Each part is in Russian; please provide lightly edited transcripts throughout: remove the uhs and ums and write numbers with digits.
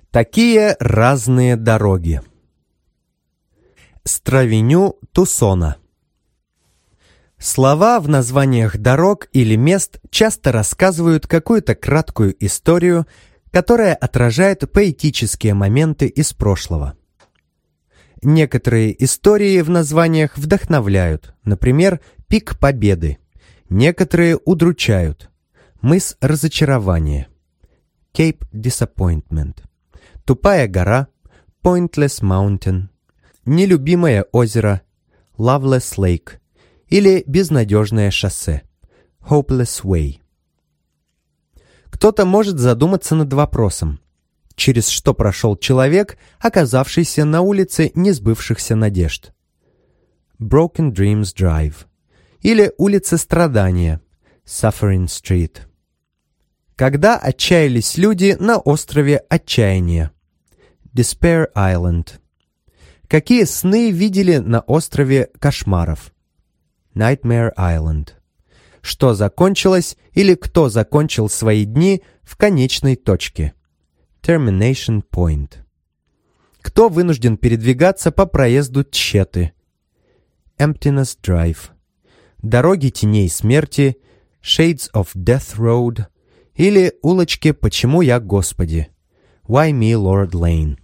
Такие разные дороги. Стравеню Тусона. Слова в названиях дорог или мест часто рассказывают какую-то краткую историю, которая отражает поэтические моменты из прошлого. Некоторые истории в названиях вдохновляют, например, «Пик Победы». Некоторые удручают. «Мыс Разочарования», Cape Disappointment, «Тупая гора», Pointless Mountain, «Нелюбимое озеро», Loveless Lake или «Безнадежное шоссе», Hopeless Way. Кто-то может задуматься над вопросом, через что прошел человек, оказавшийся на улице несбывшихся надежд. Broken Dreams Drive или улица страдания, Suffering Street. Когда отчаялись люди на острове Отчаяния, Despair Island. Какие сны видели на острове Кошмаров, Nightmare Island. Что закончилось или кто закончил свои дни в конечной точке, Termination Point. Кто вынужден передвигаться по проезду Тщеты, Emptiness Drive. Дороги теней смерти, Shades of Death Road или улочки «Почему я, Господи», Why Me, Lord Lane.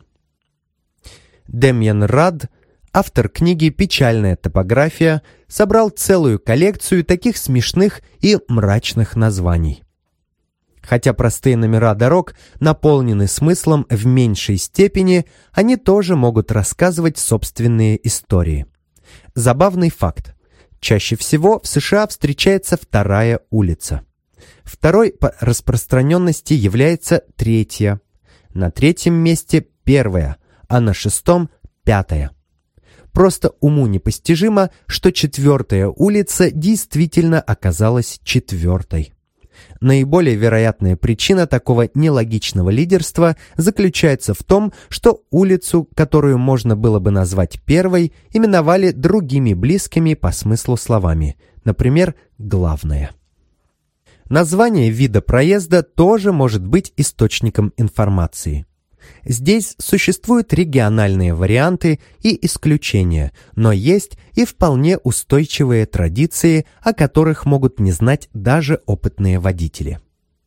Демьян Радд, автор книги «Печальная топография», собрал целую коллекцию таких смешных и мрачных названий. Хотя простые номера дорог наполнены смыслом в меньшей степени, они тоже могут рассказывать собственные истории. Забавный факт. Чаще всего в США встречается вторая улица. Второй по распространенности является третья. На третьем месте первая, а на шестом пятая. Просто уму непостижимо, что четвертая улица действительно оказалась четвертой. Наиболее вероятная причина такого нелогичного лидерства заключается в том, что улицу, которую можно было бы назвать первой, именовали другими близкими по смыслу словами, например, «главная». Название вида проезда тоже может быть источником информации. Здесь существуют региональные варианты и исключения, но есть и вполне устойчивые традиции, о которых могут не знать даже опытные водители.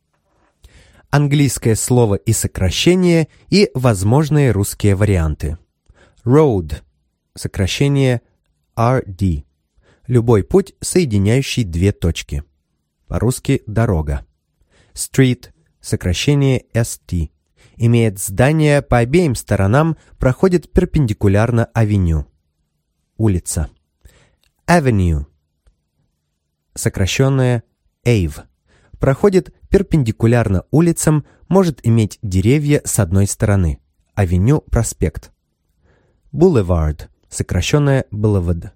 Английское слово и сокращение и возможные русские варианты. Road, сокращение RD. Любой путь, соединяющий две точки. По-русски дорога. Street, сокращение ST. Имеет здания по обеим сторонам, проходит перпендикулярно авеню. Улица. Avenue, сокращенное Ave. Проходит перпендикулярно улицам, может иметь деревья с одной стороны. Авеню, проспект. Boulevard, сокращенное Boulevard.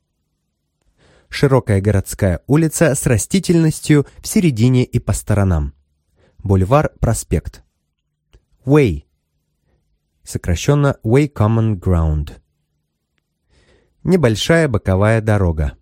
Широкая городская улица с растительностью в середине и по сторонам. Бульвар, проспект. Way, сокращенно Way Common Ground. Небольшая боковая дорога.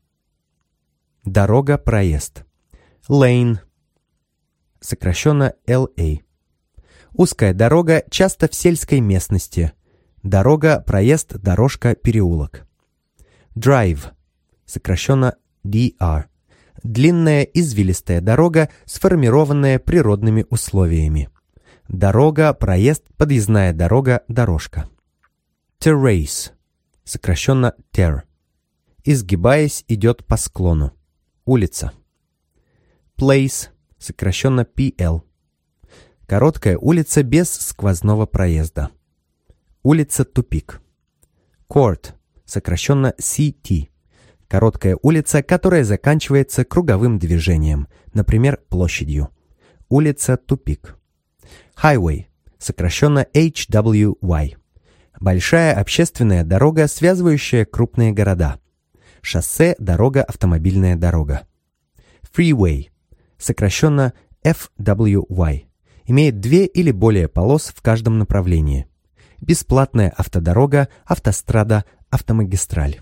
Дорога-проезд. Lane, сокращенно LA. Узкая дорога часто в сельской местности. Дорога, проезд, дорожка, переулок. Drive, сокращенно DR. Длинная извилистая дорога, сформированная природными условиями. Дорога, проезд, подъездная дорога, дорожка. Terrace, сокращенно TER. Изгибаясь, идет по склону. Улица. Place, сокращенно PL. Короткая улица без сквозного проезда. Улица-тупик. Court, сокращенно CT. Короткая улица, которая заканчивается круговым движением, например, площадью. Улица-тупик. Highway, сокращенно HWY. Большая общественная дорога, связывающая крупные города. Шоссе, дорога, автомобильная дорога. Freeway, сокращенно FWY. Имеет 2 или более полос в каждом направлении. Бесплатная автодорога, автострада, автомагистраль.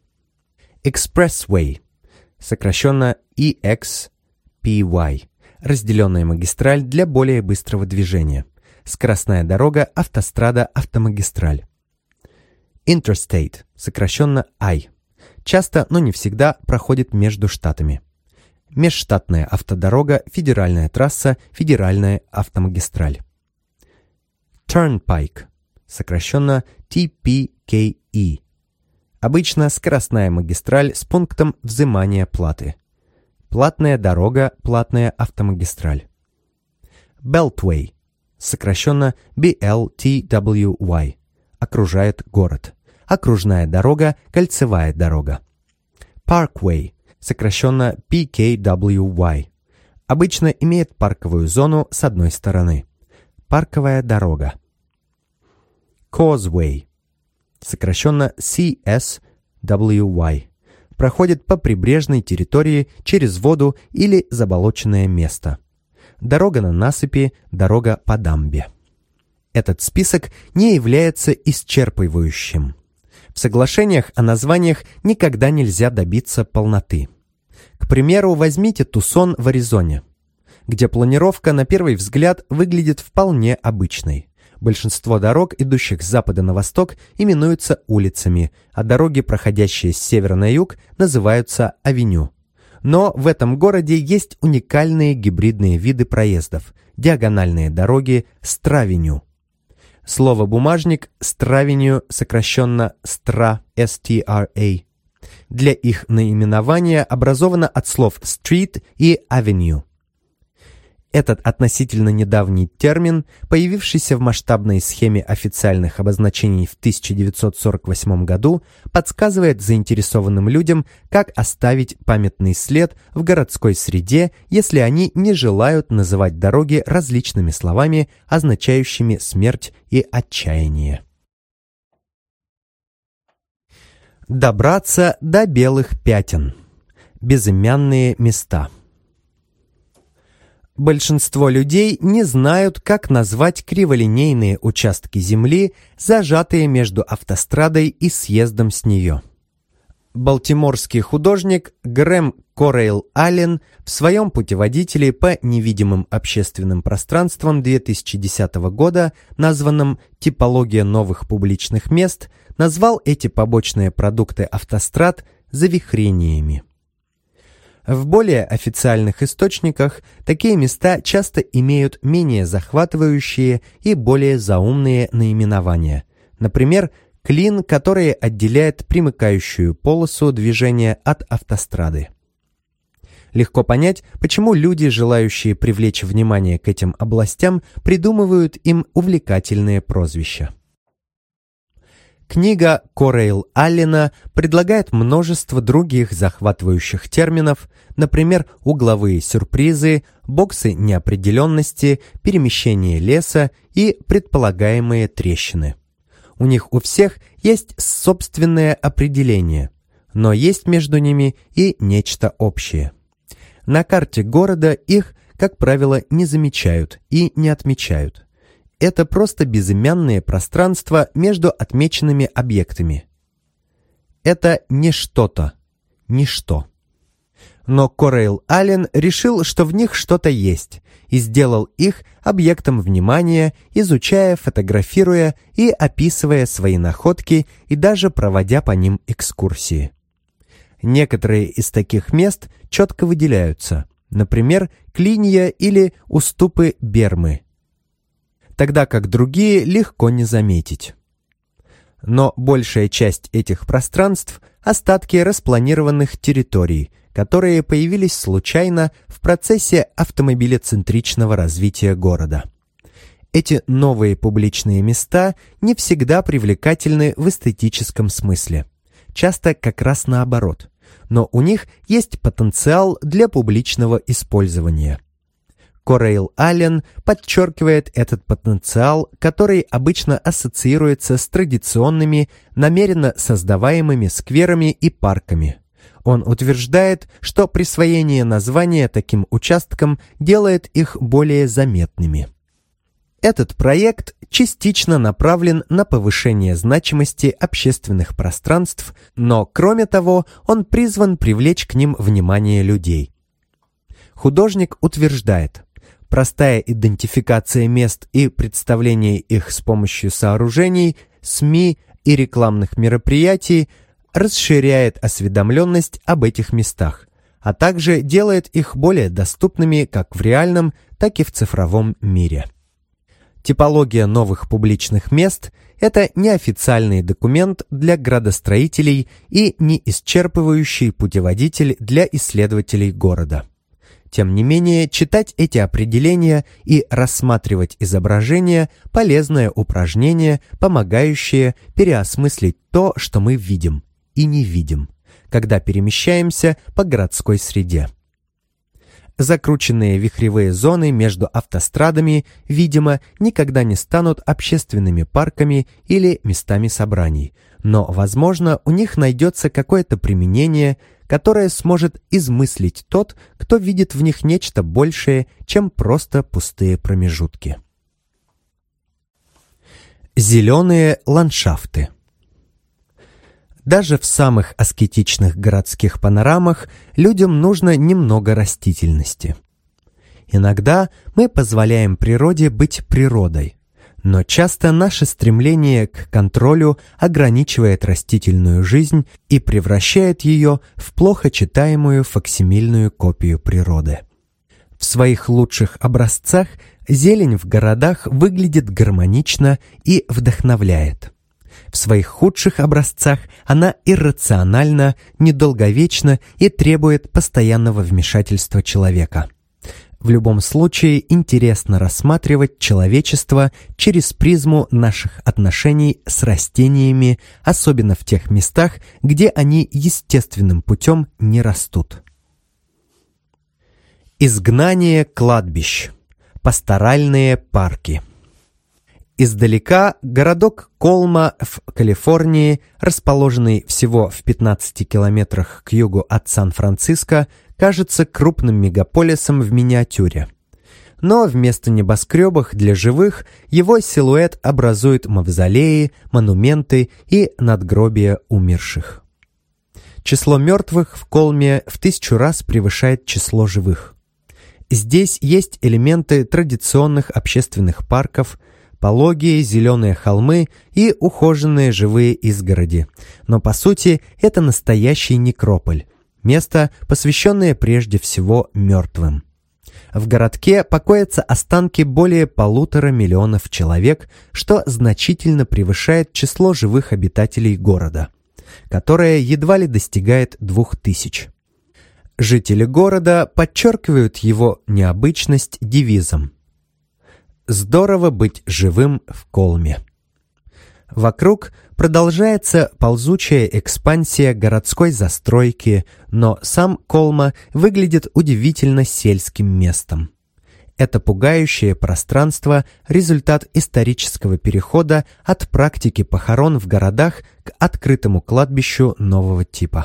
Expressway, сокращенно EXPY. Разделенная магистраль для более быстрого движения. скоростная дорога, автострада, автомагистраль. Interstate, сокращенно I, часто, но не всегда проходит между штатами. Межштатная автодорога, федеральная трасса, федеральная автомагистраль. Turnpike, сокращенно TPKE, обычно скоростная магистраль с пунктом взимания платы. Платная дорога, платная автомагистраль. Beltway, сокращенно BLTWY, окружает город. Окружная дорога, кольцевая дорога. Parkway, сокращенно PKWY, обычно имеет парковую зону с одной стороны. Парковая дорога. Causeway, сокращенно CSWY, проходит по прибрежной территории через воду или заболоченное место. Дорога на насыпи, дорога по дамбе. Этот список не является исчерпывающим. В соглашениях о названиях никогда нельзя добиться полноты. К примеру, возьмите Тусон в Аризоне, где планировка на первый взгляд выглядит вполне обычной. Большинство дорог, идущих с запада на восток, именуются улицами, а дороги, проходящие с севера на юг, называются авеню. Но в этом городе есть уникальные гибридные виды проездов – диагональные дороги Стравеню. Слово «бумажник» Стравеню, сокращенно STRA, S-T-R-A. Для их наименования образовано от слов «street» и «avenue». Этот относительно недавний термин, появившийся в масштабной схеме официальных обозначений в 1948 году, подсказывает заинтересованным людям, как оставить памятный след в городской среде, если они не желают называть дороги различными словами, означающими смерть и отчаяние. Добраться до белых пятен. Безымянные места. Большинство людей не знают, как назвать криволинейные участки земли, зажатые между автострадой и съездом с нее. Балтиморский художник Грэм Корейл Аллен в своем путеводителе по невидимым общественным пространствам 2010 года, названном «Типология новых публичных мест», назвал эти побочные продукты автострад завихрениями. В более официальных источниках такие места часто имеют менее захватывающие и более заумные наименования. Например, клин, который отделяет примыкающую полосу движения от автострады. Легко понять, почему люди, желающие привлечь внимание к этим областям, придумывают им увлекательные прозвища. Книга Корейл Аллена предлагает множество других захватывающих терминов, например, угловые сюрпризы, боксы неопределенности, перемещение леса и предполагаемые трещины. У них у всех есть собственное определение, но есть между ними и нечто общее. На карте города их, как правило, не замечают и не отмечают. Это просто безымянные пространства между отмеченными объектами. Это не что-то, ничто. Но Корейл Аллен решил, что в них что-то есть, и сделал их объектом внимания, изучая, фотографируя и описывая свои находки и даже проводя по ним экскурсии. Некоторые из таких мест четко выделяются, например, клинья или уступы Бермы, тогда как другие легко не заметить. Но большая часть этих пространств – остатки распланированных территорий, которые появились случайно в процессе автомобилецентричного развития города. Эти новые публичные места не всегда привлекательны в эстетическом смысле, часто как раз наоборот, но у них есть потенциал для публичного использования. Корейл Аллен подчеркивает этот потенциал, который обычно ассоциируется с традиционными, намеренно создаваемыми скверами и парками. Он утверждает, что присвоение названия таким участкам делает их более заметными. Этот проект частично направлен на повышение значимости общественных пространств, но, кроме того, он призван привлечь к ним внимание людей. Художник утверждает: Простая идентификация мест и представление их с помощью сооружений, СМИ и рекламных мероприятий расширяет осведомленность об этих местах, а также делает их более доступными как в реальном, так и в цифровом мире. Типология новых публичных мест – это неофициальный документ для градостроителей и неисчерпывающий путеводитель для исследователей города. Тем не менее, читать эти определения и рассматривать изображения – полезное упражнение, помогающее переосмыслить то, что мы видим и не видим, когда перемещаемся по городской среде. Закрученные вихревые зоны между автострадами, видимо, никогда не станут общественными парками или местами собраний, но, возможно, у них найдется какое-то применение, которое сможет измыслить тот, кто видит в них нечто большее, чем просто пустые промежутки. Зеленые ландшафты. Даже в самых аскетичных городских панорамах людям нужно немного растительности. Иногда мы позволяем природе быть природой, но часто наше стремление к контролю ограничивает растительную жизнь и превращает ее в плохо читаемую факсимильную копию природы. В своих лучших образцах зелень в городах выглядит гармонично и вдохновляет. В своих худших образцах она иррациональна, недолговечна и требует постоянного вмешательства человека. В любом случае интересно рассматривать человечество через призму наших отношений с растениями, особенно в тех местах, где они естественным путем не растут. Изгнание кладбищ. Пасторальные парки. Издалека городок Колма в Калифорнии, расположенный всего в 15 километрах к югу от Сан-Франциско, кажется крупным мегаполисом в миниатюре. Но вместо небоскребов для живых его силуэт образует мавзолеи, монументы и надгробия умерших. Число мертвых в Колме в 1000 раз превышает число живых. Здесь есть элементы традиционных общественных парков, пологие зеленые холмы и ухоженные живые изгороди. Но по сути это настоящий некрополь, место, посвященное прежде всего мертвым. В городке покоятся останки более 1,5 миллиона человек, что значительно превышает число живых обитателей города, которое едва ли достигает 2000. Жители города подчеркивают его необычность девизом «Здорово быть живым в Колме». Вокруг продолжается ползучая экспансия городской застройки, но сам Колма выглядит удивительно сельским местом. Это пугающее пространство – результат исторического перехода от практики похорон в городах к открытому кладбищу нового типа.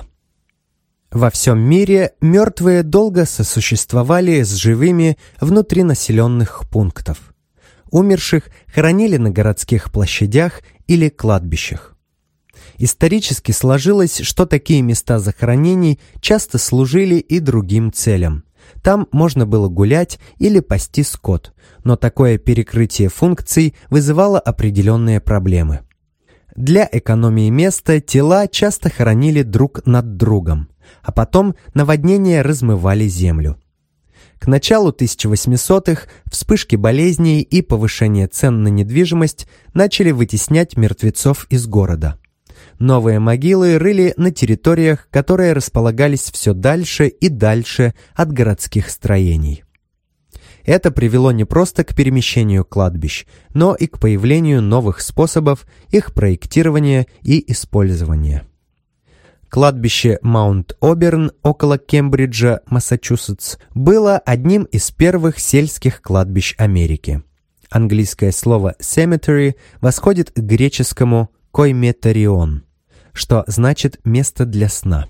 Во всем мире мертвые долго сосуществовали с живыми внутри населенных пунктов. Умерших хоронили на городских площадях или кладбищах. Исторически сложилось, что такие места захоронений часто служили и другим целям. Там можно было гулять или пасти скот, но такое перекрытие функций вызывало определенные проблемы. Для экономии места тела часто хоронили друг над другом, а потом наводнения размывали землю. К началу 1800-х вспышки болезней и повышение цен на недвижимость начали вытеснять мертвецов из города. Новые могилы рыли на территориях, которые располагались все дальше и дальше от городских строений. Это привело не просто к перемещению кладбищ, но и к появлению новых способов их проектирования и использования. Кладбище Маунт-Оберн около Кембриджа, Массачусетс, было одним из первых сельских кладбищ Америки. Английское слово cemetery восходит к греческому койметарион, что значит «место для сна».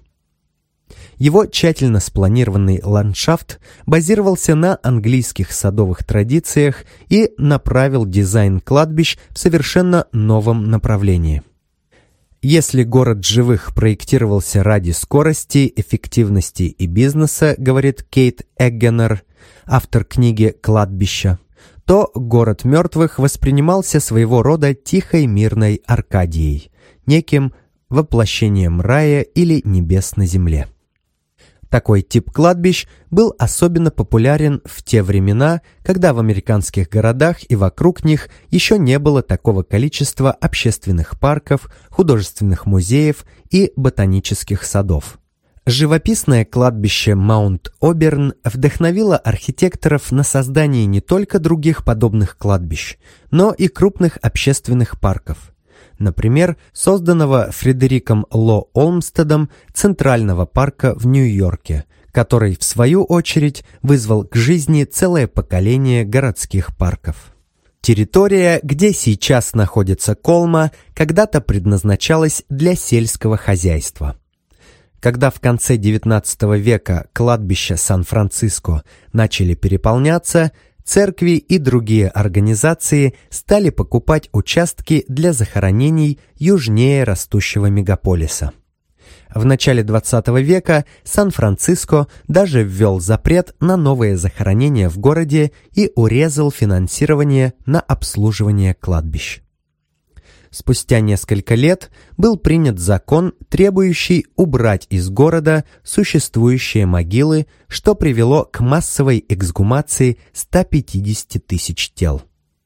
Его тщательно спланированный ландшафт базировался на английских садовых традициях и направил дизайн кладбищ в совершенно новом направлении. Если город живых проектировался ради скорости, эффективности и бизнеса, говорит Кейт Эггенер, автор книги «Кладбище», то город мертвых воспринимался своего рода тихой мирной Аркадией, неким воплощением рая или небес на земле. Такой тип кладбищ был особенно популярен в те времена, когда в американских городах и вокруг них еще не было такого количества общественных парков, художественных музеев и ботанических садов. Живописное кладбище Маунт-Оберн вдохновило архитекторов на создание не только других подобных кладбищ, но и крупных общественных парков. Например, созданного Фредериком Ло Олмстедом Центрального парка в Нью-Йорке, который, в свою очередь, вызвал к жизни целое поколение городских парков. Территория, где сейчас находится Колма, когда-то предназначалась для сельского хозяйства. Когда в конце XIX века кладбища Сан-Франциско начали переполняться, церкви и другие организации стали покупать участки для захоронений южнее растущего мегаполиса. В начале XX века Сан-Франциско даже ввел запрет на новые захоронения в городе и урезал финансирование на обслуживание кладбищ. Спустя несколько лет был принят закон, требующий убрать из города существующие могилы, что привело к массовой эксгумации 150 тысяч тел.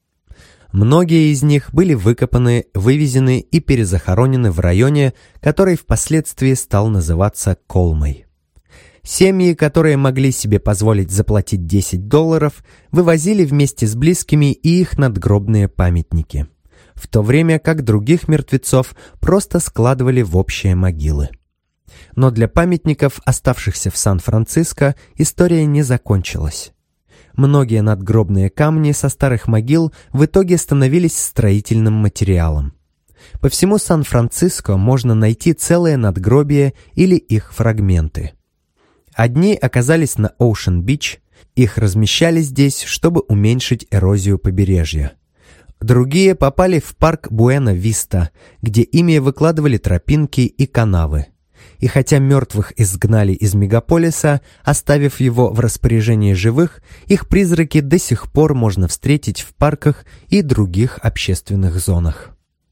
Многие из них были выкопаны, вывезены и перезахоронены в районе, который впоследствии стал называться Колмой. Семьи, которые могли себе позволить заплатить $10, вывозили вместе с близкими и их надгробные памятники, в то время как других мертвецов просто складывали в общие могилы. Но для памятников, оставшихся в Сан-Франциско, история не закончилась. Многие надгробные камни со старых могил в итоге становились строительным материалом. По всему Сан-Франциско можно найти целые надгробия или их фрагменты. Одни оказались на Оушен-Бич, их размещали здесь, чтобы уменьшить эрозию побережья. Другие попали в парк Буэна-Виста, где ими выкладывали тропинки и канавы. И хотя мертвых изгнали из мегаполиса, оставив его в распоряжении живых, их призраки до сих пор можно встретить в парках и других общественных зонах.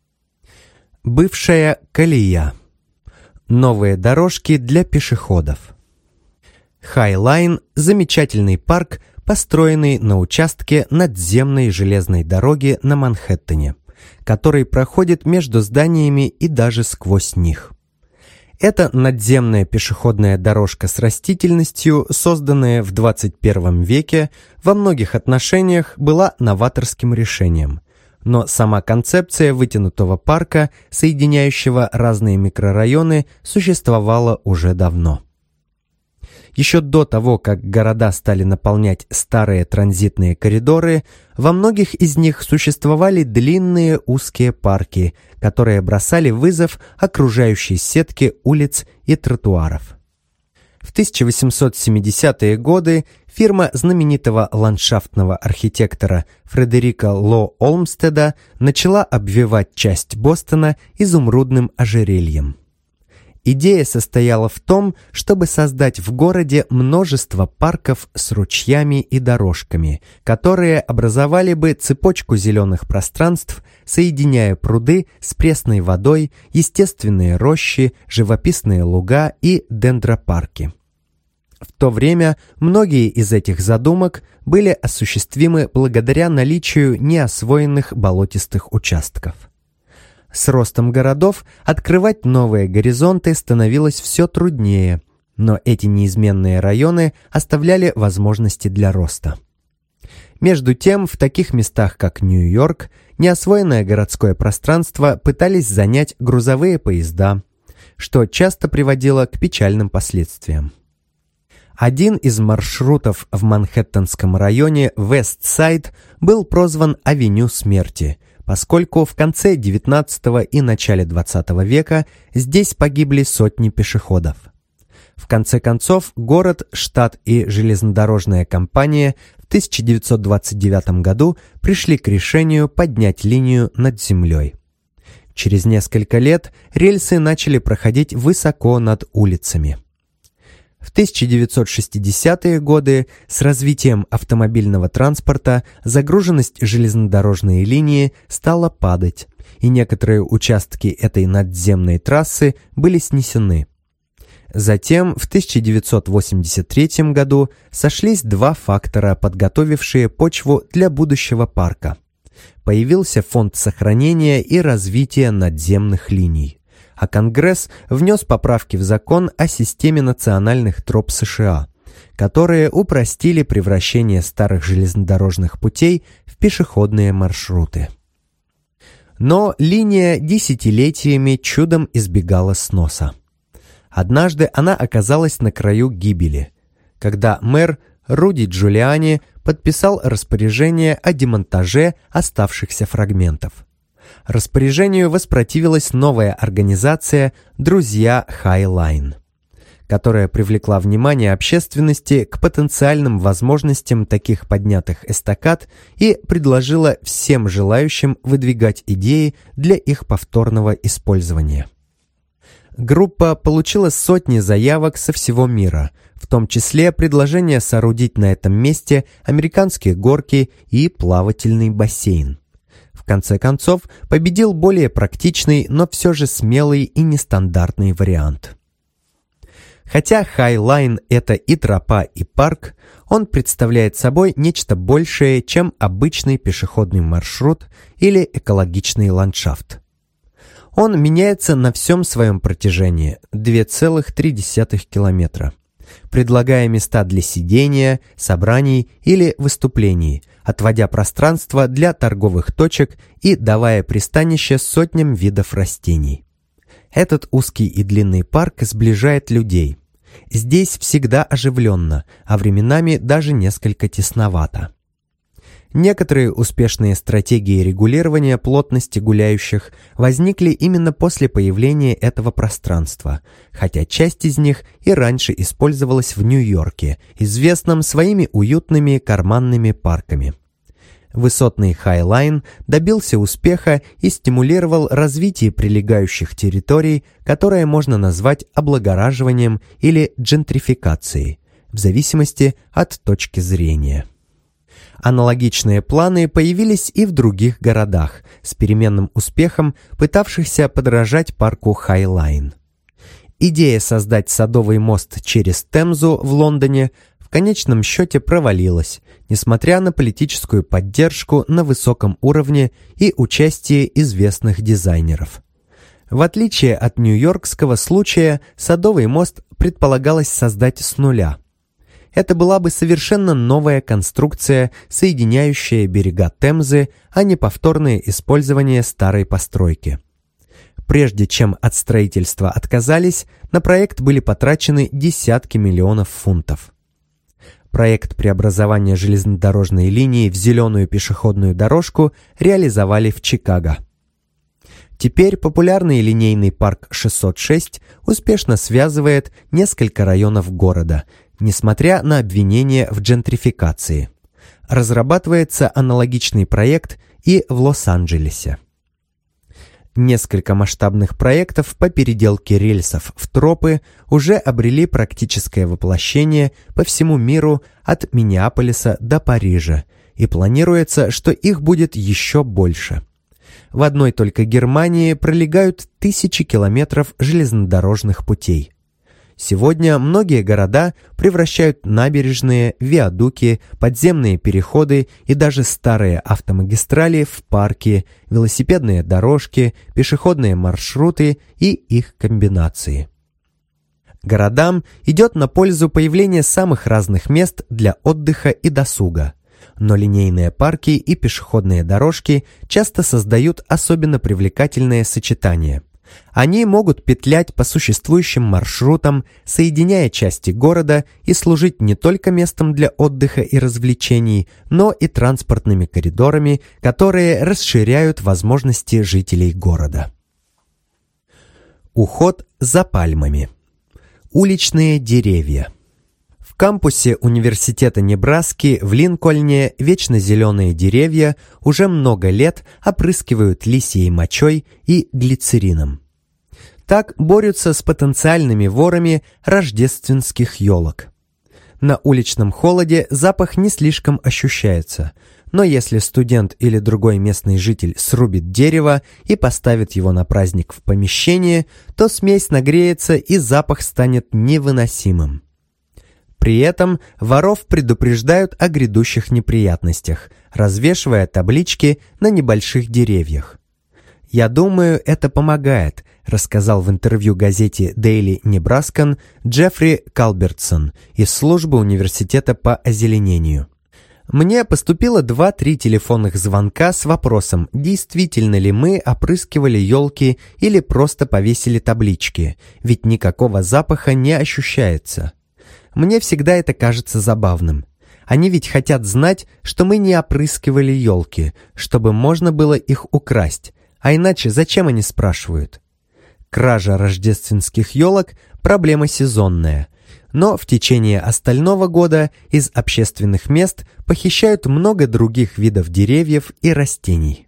Бывшая колея. Новые дорожки для пешеходов. Хай-Лайн – замечательный парк, построенный на участке надземной железной дороги на Манхэттене, который проходит между зданиями и даже сквозь них. Это надземная пешеходная дорожка с растительностью, созданная в 21 веке, во многих отношениях была новаторским решением. Но сама концепция вытянутого парка, соединяющего разные микрорайоны, существовала уже давно. Еще до того, как города стали наполнять старые транзитные коридоры, во многих из них существовали длинные узкие парки, которые бросали вызов окружающей сетке улиц и тротуаров. В 1870-е годы фирма знаменитого ландшафтного архитектора Фредерика Ло Олмстеда начала обвивать часть Бостона изумрудным ожерельем. Идея состояла в том, чтобы создать в городе множество парков с ручьями и дорожками, которые образовали бы цепочку зеленых пространств, соединяя пруды с пресной водой, естественные рощи, живописные луга и дендропарки. В то время многие из этих задумок были осуществимы благодаря наличию неосвоенных болотистых участков. С ростом городов открывать новые горизонты становилось все труднее, но эти неизменные районы оставляли возможности для роста. Между тем, в таких местах, как Нью-Йорк, неосвоенное городское пространство пытались занять грузовые поезда, что часто приводило к печальным последствиям. Один из маршрутов в манхэттенском районе Вест-Сайд был прозван «Авеню смерти», поскольку в конце XIX и начале XX века здесь погибли сотни пешеходов. В конце концов, город, штат и железнодорожная компания в 1929 году пришли к решению поднять линию над землей. Через несколько лет рельсы начали проходить высоко над улицами. В 1960-е годы с развитием автомобильного транспорта загруженность железнодорожной линии стала падать, и некоторые участки этой надземной трассы были снесены. Затем в 1983 году сошлись два фактора, подготовившие почву для будущего парка. Появился фонд сохранения и развития надземных линий, а Конгресс внес поправки в закон о системе национальных троп США, которые упростили превращение старых железнодорожных путей в пешеходные маршруты. Но линия десятилетиями чудом избегала сноса. Однажды она оказалась на краю гибели, когда мэр Руди Джулиани подписал распоряжение о демонтаже оставшихся фрагментов. Распоряжению воспротивилась новая организация «Друзья Хай-Лайн», которая привлекла внимание общественности к потенциальным возможностям таких поднятых эстакад и предложила всем желающим выдвигать идеи для их повторного использования. Группа получила сотни заявок со всего мира, в том числе предложение соорудить на этом месте американские горки и плавательный бассейн. В конце концов, победил более практичный, но все же смелый и нестандартный вариант. Хотя Хай-Лайн – это и тропа, и парк, он представляет собой нечто большее, чем обычный пешеходный маршрут или экологичный ландшафт. Он меняется на всем своем протяжении – 2,3 километра, предлагая места для сидения, собраний или выступлений, отводя пространство для торговых точек и давая пристанище сотням видов растений. Этот узкий и длинный парк сближает людей. Здесь всегда оживленно, а временами даже несколько тесновато. Некоторые успешные стратегии регулирования плотности гуляющих возникли именно после появления этого пространства, хотя часть из них и раньше использовалась в Нью-Йорке, известном своими уютными карманными парками. Высотный Хай-Лайн добился успеха и стимулировал развитие прилегающих территорий, которое можно назвать облагораживанием или джентрификацией, в зависимости от точки зрения. Аналогичные планы появились и в других городах, с переменным успехом пытавшихся подражать парку Хай-Лайн. Идея создать садовый мост через Темзу в Лондоне в конечном счете провалилась, несмотря на политическую поддержку на высоком уровне и участие известных дизайнеров. В отличие от нью-йоркского случая, садовый мост предполагалось создать с нуля. Это была бы совершенно новая конструкция, соединяющая берега Темзы, а не повторное использование старой постройки. Прежде чем от строительства отказались, на проект были потрачены десятки миллионов фунтов. Проект преобразования железнодорожной линии в зеленую пешеходную дорожку реализовали в Чикаго. Теперь популярный линейный парк 606 успешно связывает несколько районов города, несмотря на обвинения в джентрификации. Разрабатывается аналогичный проект и в Лос-Анджелесе. Несколько масштабных проектов по переделке рельсов в тропы уже обрели практическое воплощение по всему миру от Миннеаполиса до Парижа, и планируется, что их будет еще больше. В одной только Германии пролегают тысячи километров железнодорожных путей. Сегодня многие города превращают набережные, виадуки, подземные переходы и даже старые автомагистрали в парки, велосипедные дорожки, пешеходные маршруты и их комбинации. Городам идет на пользу появление самых разных мест для отдыха и досуга, но линейные парки и пешеходные дорожки часто создают особенно привлекательное сочетание. Они могут петлять по существующим маршрутам, соединяя части города и служить не только местом для отдыха и развлечений, но и транспортными коридорами, которые расширяют возможности жителей города. Уход за пальмами. Уличные деревья. В кампусе Университета Небраски в Линкольне вечно зеленые деревья уже много лет опрыскивают лисьей мочой и глицерином. так борются с потенциальными ворами рождественских елок. На уличном холоде запах не слишком ощущается, но если студент или другой местный житель срубит дерево и поставит его на праздник в помещении, то смесь нагреется и запах станет невыносимым. При этом воров предупреждают о грядущих неприятностях, развешивая таблички на небольших деревьях. «Я думаю, это помогает», рассказал в интервью газете Daily Nebraskan Джеффри Калбертсон из службы университета по озеленению. «Мне поступило 2-3 телефонных звонка с вопросом, действительно ли мы опрыскивали елки или просто повесили таблички, ведь никакого запаха не ощущается. Мне всегда это кажется забавным. Они ведь хотят знать, что мы не опрыскивали елки, чтобы можно было их украсть, а иначе зачем они спрашивают?» Кража рождественских елок – проблема сезонная, но в течение остального года из общественных мест похищают много других видов деревьев и растений.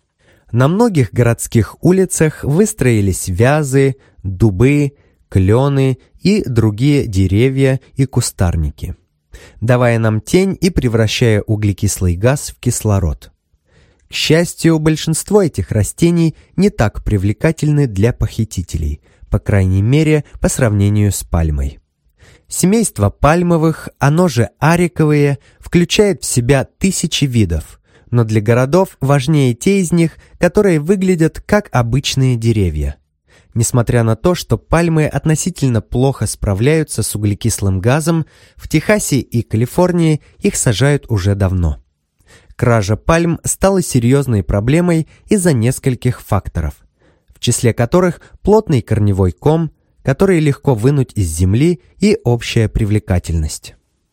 На многих городских улицах выстроились вязы, дубы, клены и другие деревья и кустарники, давая нам тень и превращая углекислый газ в кислород. К счастью, большинство этих растений не так привлекательны для похитителей, по крайней мере, по сравнению с пальмой. Семейство пальмовых, оно же ариковые, включает в себя тысячи видов, но для городов важнее те из них, которые выглядят как обычные деревья. Несмотря на то, что пальмы относительно плохо справляются с углекислым газом, в Техасе и Калифорнии их сажают уже давно. Кража пальм стала серьезной проблемой из-за нескольких факторов, в числе которых плотный корневой ком, который легко вынуть из земли, и общая привлекательность.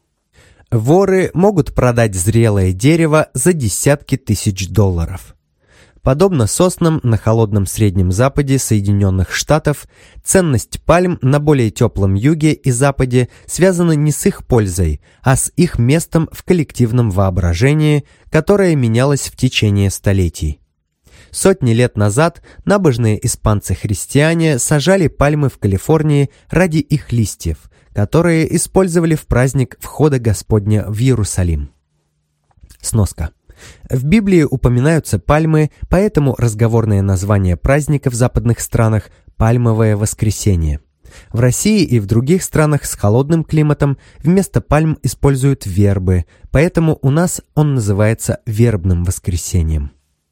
Воры могут продать зрелое дерево за десятки тысяч долларов. Подобно соснам на холодном Среднем Западе Соединенных Штатов, ценность пальм на более теплом юге и западе связана не с их пользой, а с их местом в коллективном воображении, которое менялось в течение столетий. Сотни лет назад набожные испанцы-христиане сажали пальмы в Калифорнии ради их листьев, которые использовали в праздник Входа Господня в Иерусалим. Сноска. В Библии упоминаются пальмы, поэтому разговорное название праздника в западных странах – «Пальмовое воскресенье». В России и в других странах с холодным климатом вместо пальм используют вербы, поэтому у нас он называется вербным воскресеньем.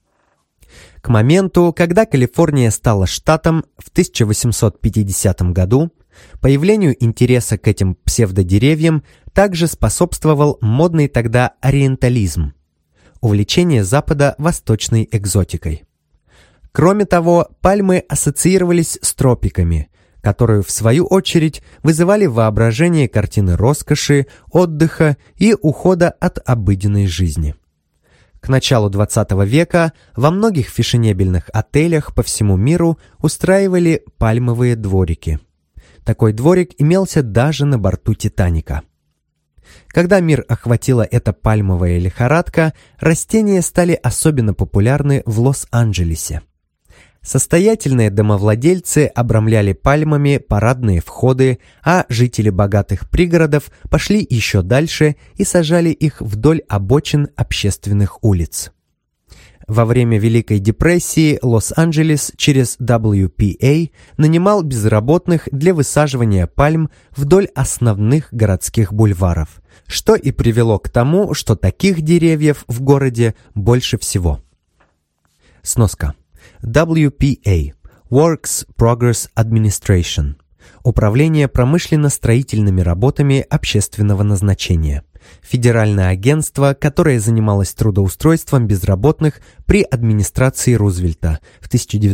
К моменту, когда Калифорния стала штатом в 1850 году, появлению интереса к этим псевдодеревьям также способствовал модный тогда ориентализм – увлечение Запада восточной экзотикой. Кроме того, пальмы ассоциировались с тропиками, которые в свою очередь вызывали в воображении картины роскоши, отдыха и ухода от обыденной жизни. К началу XX века во многих фешенебельных отелях по всему миру устраивали пальмовые дворики. Такой дворик имелся даже на борту «Титаника». Когда мир охватила эта пальмовая лихорадка, растения стали особенно популярны в Лос-Анджелесе. Состоятельные домовладельцы обрамляли пальмами парадные входы, а жители богатых пригородов пошли еще дальше и сажали их вдоль обочин общественных улиц. Во время Великой депрессии Лос-Анджелес через WPA нанимал безработных для высаживания пальм вдоль основных городских бульваров, что и привело к тому, что таких деревьев в городе больше всего. Сноска. WPA – Works Progress Administration – Управление промышленно-строительными работами общественного назначения. Федеральное агентство, которое занималось трудоустройством безработных при администрации Рузвельта в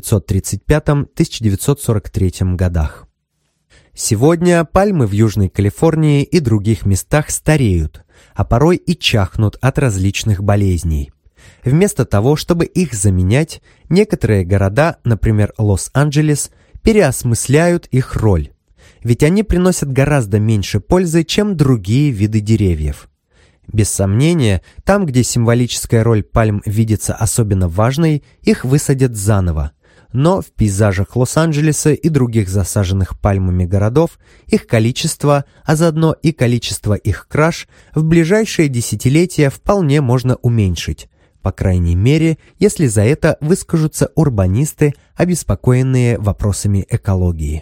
1935-1943 годах. Сегодня пальмы в Южной Калифорнии и других местах стареют, а порой и чахнут от различных болезней. Вместо того, чтобы их заменять, некоторые города, например, Лос-Анджелес, переосмысляют их роль. Ведь они приносят гораздо меньше пользы, чем другие виды деревьев. Без сомнения, там, где символическая роль пальм видится особенно важной, их высадят заново. но в пейзажах Лос-Анджелеса и других засаженных пальмами городов их количество, а заодно и количество их краж, в ближайшие десятилетия вполне можно уменьшить, по крайней мере, если за это выскажутся урбанисты, обеспокоенные вопросами экологии.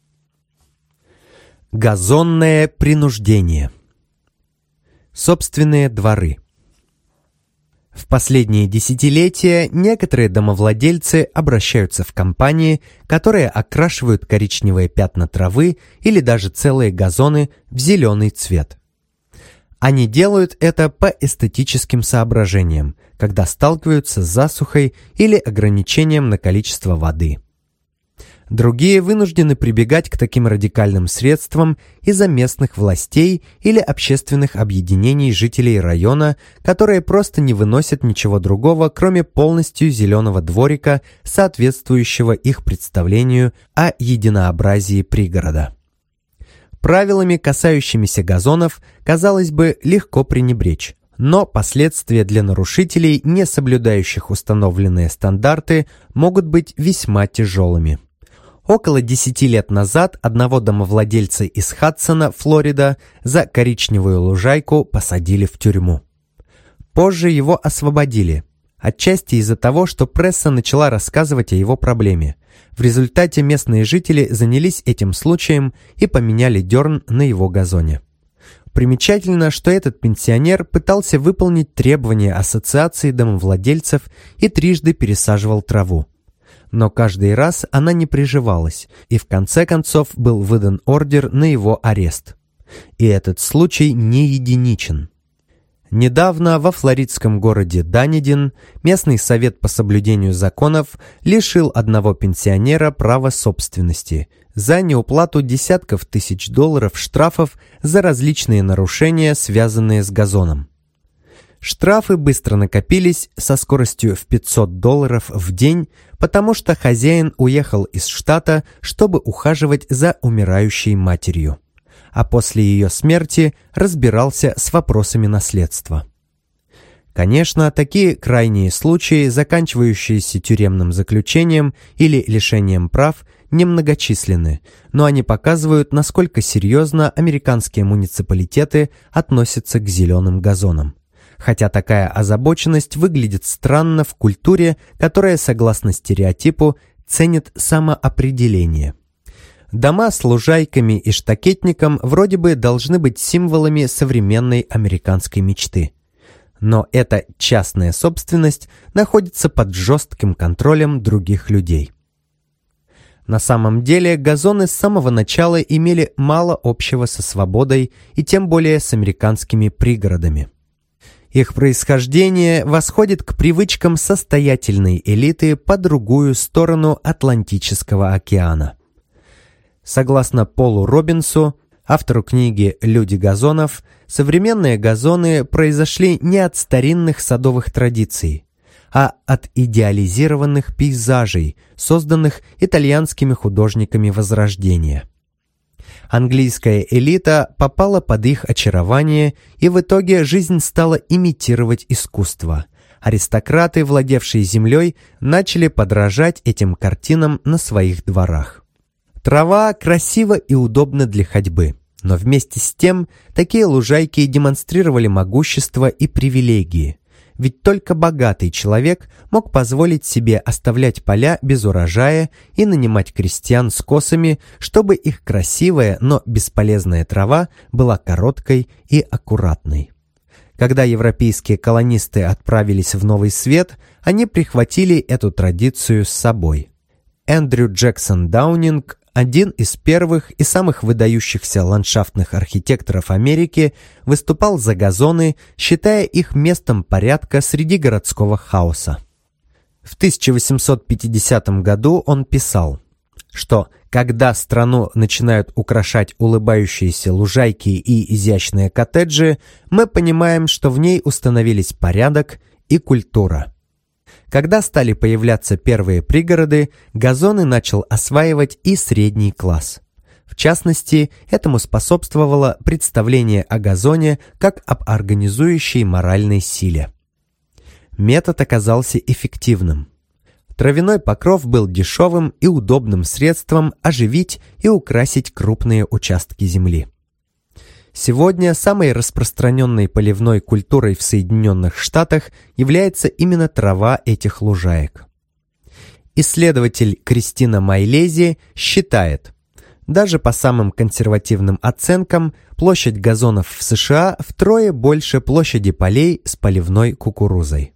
Газонное принуждение. Собственные дворы. В последние десятилетия некоторые домовладельцы обращаются в компании, которые окрашивают коричневые пятна травы или даже целые газоны в зеленый цвет. Они делают это по эстетическим соображениям, когда сталкиваются с засухой или ограничением на количество воды. Другие вынуждены прибегать к таким радикальным средствам из-за местных властей или общественных объединений жителей района, которые просто не выносят ничего другого, кроме полностью зеленого дворика, соответствующего их представлению о единообразии пригорода. Правилами, касающимися газонов, казалось бы, легко пренебречь, но последствия для нарушителей, не соблюдающих установленные стандарты, могут быть весьма тяжелыми. Около 10 лет назад одного домовладельца из Хадсона, Флорида, за коричневую лужайку посадили в тюрьму. Позже его освободили, отчасти из-за того, что пресса начала рассказывать о его проблеме. В результате местные жители занялись этим случаем и поменяли дерн на его газоне. Примечательно, что этот пенсионер пытался выполнить требования ассоциации домовладельцев и трижды пересаживал траву. Но каждый раз она не приживалась, и в конце концов был выдан ордер на его арест. И этот случай не единичен. Недавно во флоридском городе Данидин местный совет по соблюдению законов лишил одного пенсионера права собственности за неуплату десятков тысяч долларов штрафов за различные нарушения, связанные с газоном. Штрафы быстро накопились со скоростью в $500 в день, потому что хозяин уехал из штата, чтобы ухаживать за умирающей матерью, а после ее смерти разбирался с вопросами наследства. Конечно, такие крайние случаи, заканчивающиеся тюремным заключением или лишением прав, немногочисленны, но они показывают, насколько серьезно американские муниципалитеты относятся к зеленым газонам. Хотя такая озабоченность выглядит странно в культуре, которая, согласно стереотипу, ценит самоопределение. Дома с лужайками и штакетником вроде бы должны быть символами современной американской мечты. Но эта частная собственность находится под жестким контролем других людей. На самом деле газоны с самого начала имели мало общего со свободой и тем более с американскими пригородами. Их происхождение восходит к привычкам состоятельной элиты по другую сторону Атлантического океана. Согласно Полу Робинсу, автору книги «Люди газонов», современные газоны произошли не от старинных садовых традиций, а от идеализированных пейзажей, созданных итальянскими художниками Возрождения. Английская элита попала под их очарование, и в итоге жизнь стала имитировать искусство. Аристократы, владевшие землей, начали подражать этим картинам на своих дворах. Трава красива и удобна для ходьбы, но вместе с тем такие лужайки демонстрировали могущество и привилегии. Ведь только богатый человек мог позволить себе оставлять поля без урожая и нанимать крестьян с косами, чтобы их красивая, но бесполезная трава была короткой и аккуратной. Когда европейские колонисты отправились в Новый Свет, они прихватили эту традицию с собой. Эндрю Джексон Даунинг, один из первых и самых выдающихся ландшафтных архитекторов Америки, выступал за газоны, считая их местом порядка среди городского хаоса. В 1850 году он писал, что когда страну начинают украшать улыбающиеся лужайки и изящные коттеджи, мы понимаем, что в ней установились порядок и культура. Когда стали появляться первые пригороды, газоны начал осваивать и средний класс. В частности, этому способствовало представление о газоне как об организующей моральной силе. Метод оказался эффективным. Травяной покров был дешевым и удобным средством оживить и украсить крупные участки земли. Сегодня самой распространенной поливной культурой в Соединенных Штатах является именно трава этих лужаек. Исследователь Кристина Майлези считает, даже по самым консервативным оценкам, площадь газонов в США втрое больше площади полей с поливной кукурузой.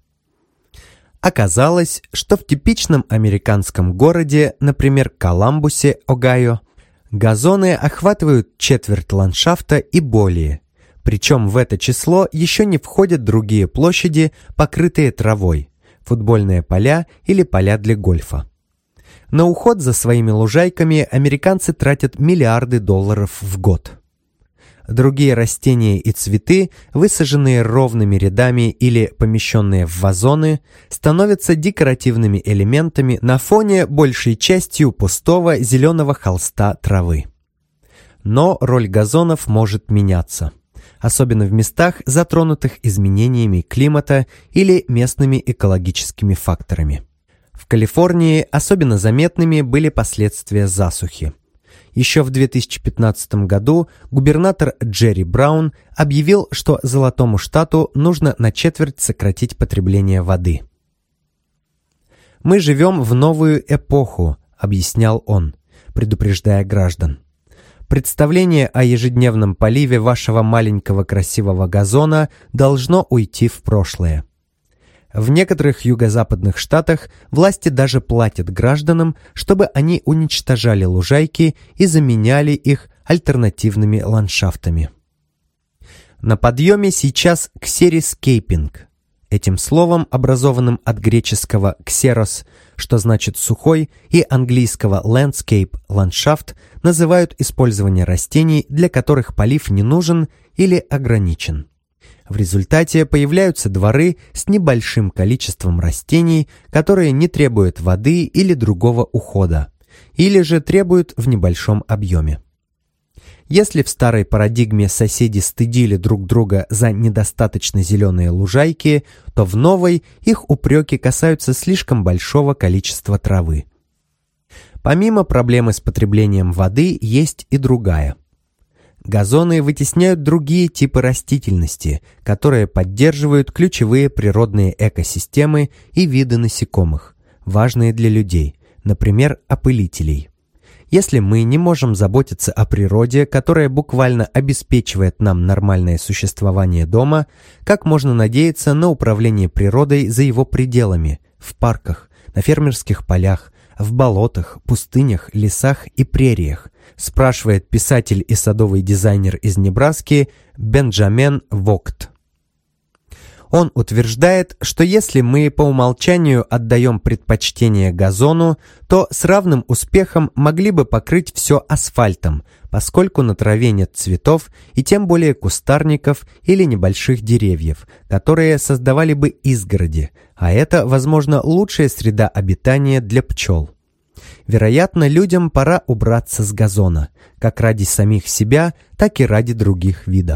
Оказалось, что в типичном американском городе, например, Коламбусе, Огайо, газоны охватывают четверть ландшафта и более, причем в это число еще не входят другие площади, покрытые травой, футбольные поля или поля для гольфа. На уход за своими лужайками американцы тратят миллиарды долларов в год. Другие растения и цветы, высаженные ровными рядами или помещенные в вазоны, становятся декоративными элементами на фоне большей частью пустого зеленого холста травы. Но роль газонов может меняться, особенно в местах, затронутых изменениями климата или местными экологическими факторами. В Калифорнии особенно заметными были последствия засухи. Еще в 2015 году губернатор Джерри Браун объявил, что Золотому штату нужно на четверть сократить потребление воды. «Мы живем в новую эпоху», — объяснял он, предупреждая граждан. «Представление о ежедневном поливе вашего маленького красивого газона должно уйти в прошлое». В некоторых юго-западных штатах власти даже платят гражданам, чтобы они уничтожали лужайки и заменяли их альтернативными ландшафтами. На подъеме сейчас ксерискейпинг. Этим словом, образованным от греческого «ксерос», что значит «сухой», и английского «landscape» – «ландшафт», называют использование растений, для которых полив не нужен или ограничен. В результате появляются дворы с небольшим количеством растений, которые не требуют воды или другого ухода, или же требуют в небольшом объеме. Если в старой парадигме соседи стыдили друг друга за недостаточно зеленые лужайки, то в новой их упреки касаются слишком большого количества травы. Помимо проблемы с потреблением воды есть и другая. Газоны вытесняют другие типы растительности, которые поддерживают ключевые природные экосистемы и виды насекомых, важные для людей, например, опылителей. Если мы не можем заботиться о природе, которая буквально обеспечивает нам нормальное существование дома, как можно надеяться на управление природой за его пределами, в парках, на фермерских полях, в болотах, пустынях, лесах и прериях, спрашивает писатель и садовый дизайнер из Небраски Бенджамен Вогт. Он утверждает, что если мы по умолчанию отдаем предпочтение газону, то с равным успехом могли бы покрыть все асфальтом, поскольку на траве нет цветов и тем более кустарников или небольших деревьев, которые создавали бы изгороди, а это, возможно, лучшая среда обитания для пчел. Вероятно, людям пора убраться с газона, как ради самих себя, так и ради других видов.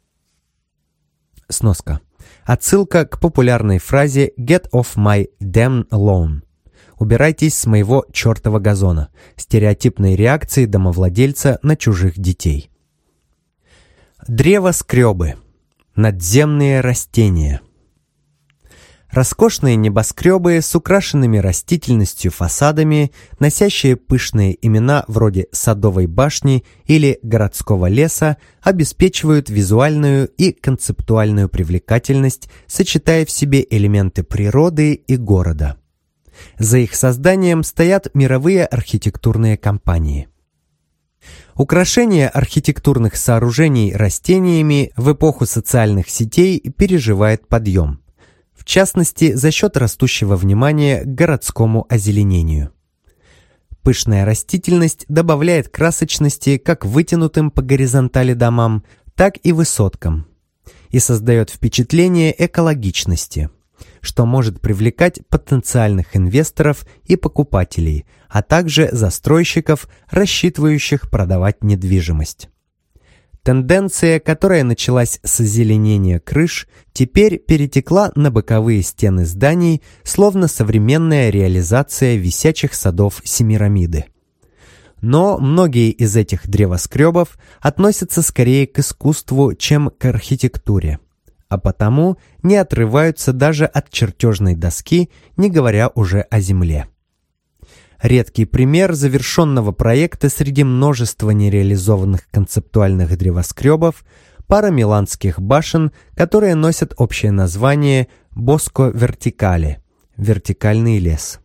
Сноска. Отсылка к популярной фразе «Get off my damn lawn» – «Убирайтесь с моего чертова газона» – стереотипной реакции домовладельца на чужих детей. Древоскребы. Надземные растения. Роскошные небоскребы с украшенными растительностью фасадами, носящие пышные имена вроде Садовой башни или городского леса, обеспечивают визуальную и концептуальную привлекательность, сочетая в себе элементы природы и города. За их созданием стоят мировые архитектурные компании. Украшение архитектурных сооружений растениями в эпоху социальных сетей переживает подъем. В частности, за счет растущего внимания к городскому озеленению. Пышная растительность добавляет красочности как вытянутым по горизонтали домам, так и высоткам, и создает впечатление экологичности, что может привлекать потенциальных инвесторов и покупателей, а также застройщиков, рассчитывающих продавать недвижимость. Тенденция, которая началась с озеленения крыш, теперь перетекла на боковые стены зданий, словно современная реализация висячих садов Семирамиды. Но многие из этих древоскребов относятся скорее к искусству, чем к архитектуре, а потому не отрываются даже от чертежной доски, не говоря уже о земле. Редкий пример завершенного проекта среди множества нереализованных концептуальных древоскребов – пара миланских башен, которые носят общее название «Боско Вертикале» – «Вертикальный лес».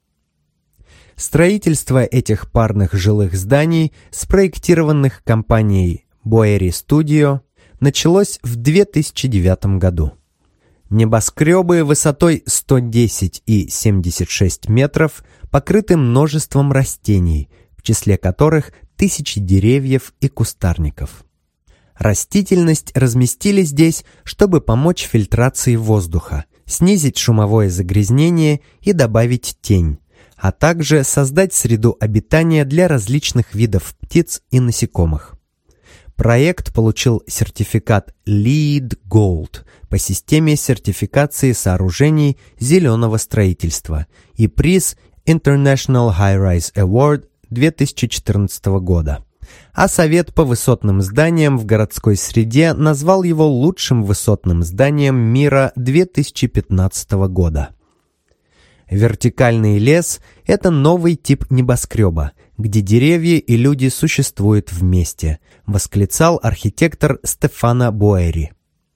Строительство этих парных жилых зданий, спроектированных компанией Boeri Studio, началось в 2009 году. Небоскребы высотой 110 и 76 метров покрыты множеством растений, в числе которых тысячи деревьев и кустарников. Растительность разместили здесь, чтобы помочь фильтрации воздуха, снизить шумовое загрязнение и добавить тень, а также создать среду обитания для различных видов птиц и насекомых. Проект получил сертификат LEED Gold по системе сертификации сооружений зеленого строительства и приз International High-Rise Award 2014 года. А Совет по высотным зданиям в городской среде назвал его лучшим высотным зданием мира 2015 года. Вертикальный лес – это новый тип небоскреба, где деревья и люди существуют вместе, восклицал архитектор Стефано Боэри.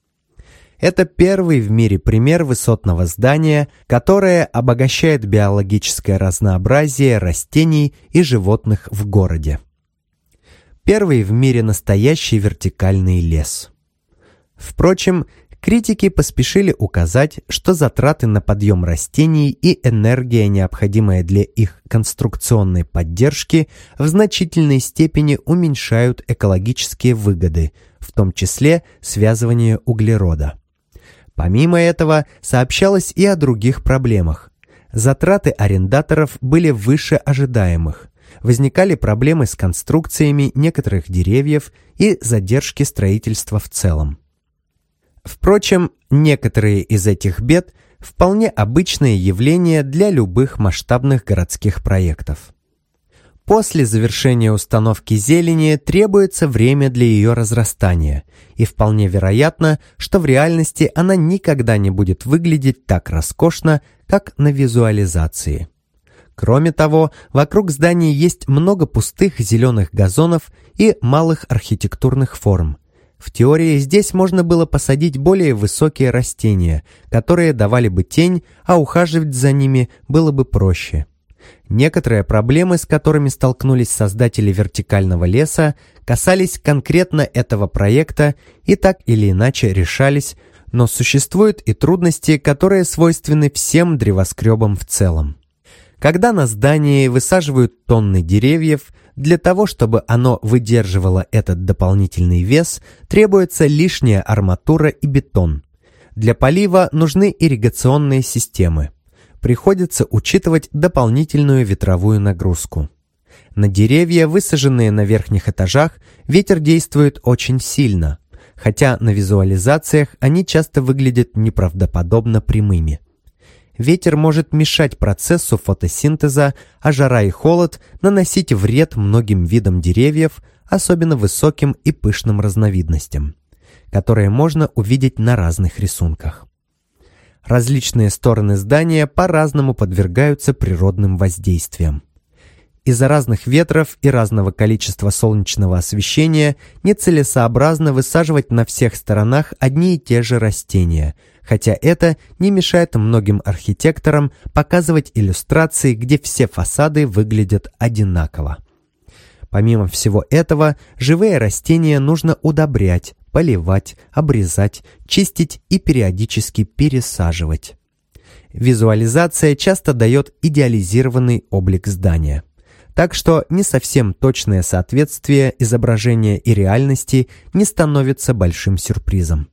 Это первый в мире пример высотного здания, которое обогащает биологическое разнообразие растений и животных в городе. Первый в мире настоящий вертикальный лес. Впрочем, критики поспешили указать, что затраты на подъем растений и энергия, необходимая для их конструкционной поддержки, в значительной степени уменьшают экологические выгоды, в том числе связывание углерода. Помимо этого, сообщалось и о других проблемах. Затраты арендаторов были выше ожидаемых. Возникали проблемы с конструкциями некоторых деревьев и задержки строительства в целом. Впрочем, некоторые из этих бед – вполне обычное явление для любых масштабных городских проектов. После завершения установки зелени требуется время для ее разрастания, и вполне вероятно, что в реальности она никогда не будет выглядеть так роскошно, как на визуализации. Кроме того, вокруг зданий есть много пустых зеленых газонов и малых архитектурных форм. В теории здесь можно было посадить более высокие растения, которые давали бы тень, а ухаживать за ними было бы проще. Некоторые проблемы, с которыми столкнулись создатели вертикального леса, касались конкретно этого проекта и так или иначе решались, но существуют и трудности, которые свойственны всем древоскребам в целом. Когда на здании высаживают тонны деревьев, для того, чтобы оно выдерживало этот дополнительный вес, требуется лишняя арматура и бетон. Для полива нужны ирригационные системы. Приходится учитывать дополнительную ветровую нагрузку. На деревья, высаженные на верхних этажах, ветер действует очень сильно, хотя на визуализациях они часто выглядят неправдоподобно прямыми. Ветер может мешать процессу фотосинтеза, а жара и холод наносить вред многим видам деревьев, особенно высоким и пышным разновидностям, которые можно увидеть на разных рисунках. Различные стороны здания по-разному подвергаются природным воздействиям. Из-за разных ветров и разного количества солнечного освещения нецелесообразно высаживать на всех сторонах одни и те же растения, хотя это не мешает многим архитекторам показывать иллюстрации, где все фасады выглядят одинаково. Помимо всего этого, живые растения нужно удобрять, поливать, обрезать, чистить и периодически пересаживать. Визуализация часто дает идеализированный облик здания. Так что не совсем точное соответствие изображения и реальности не становится большим сюрпризом.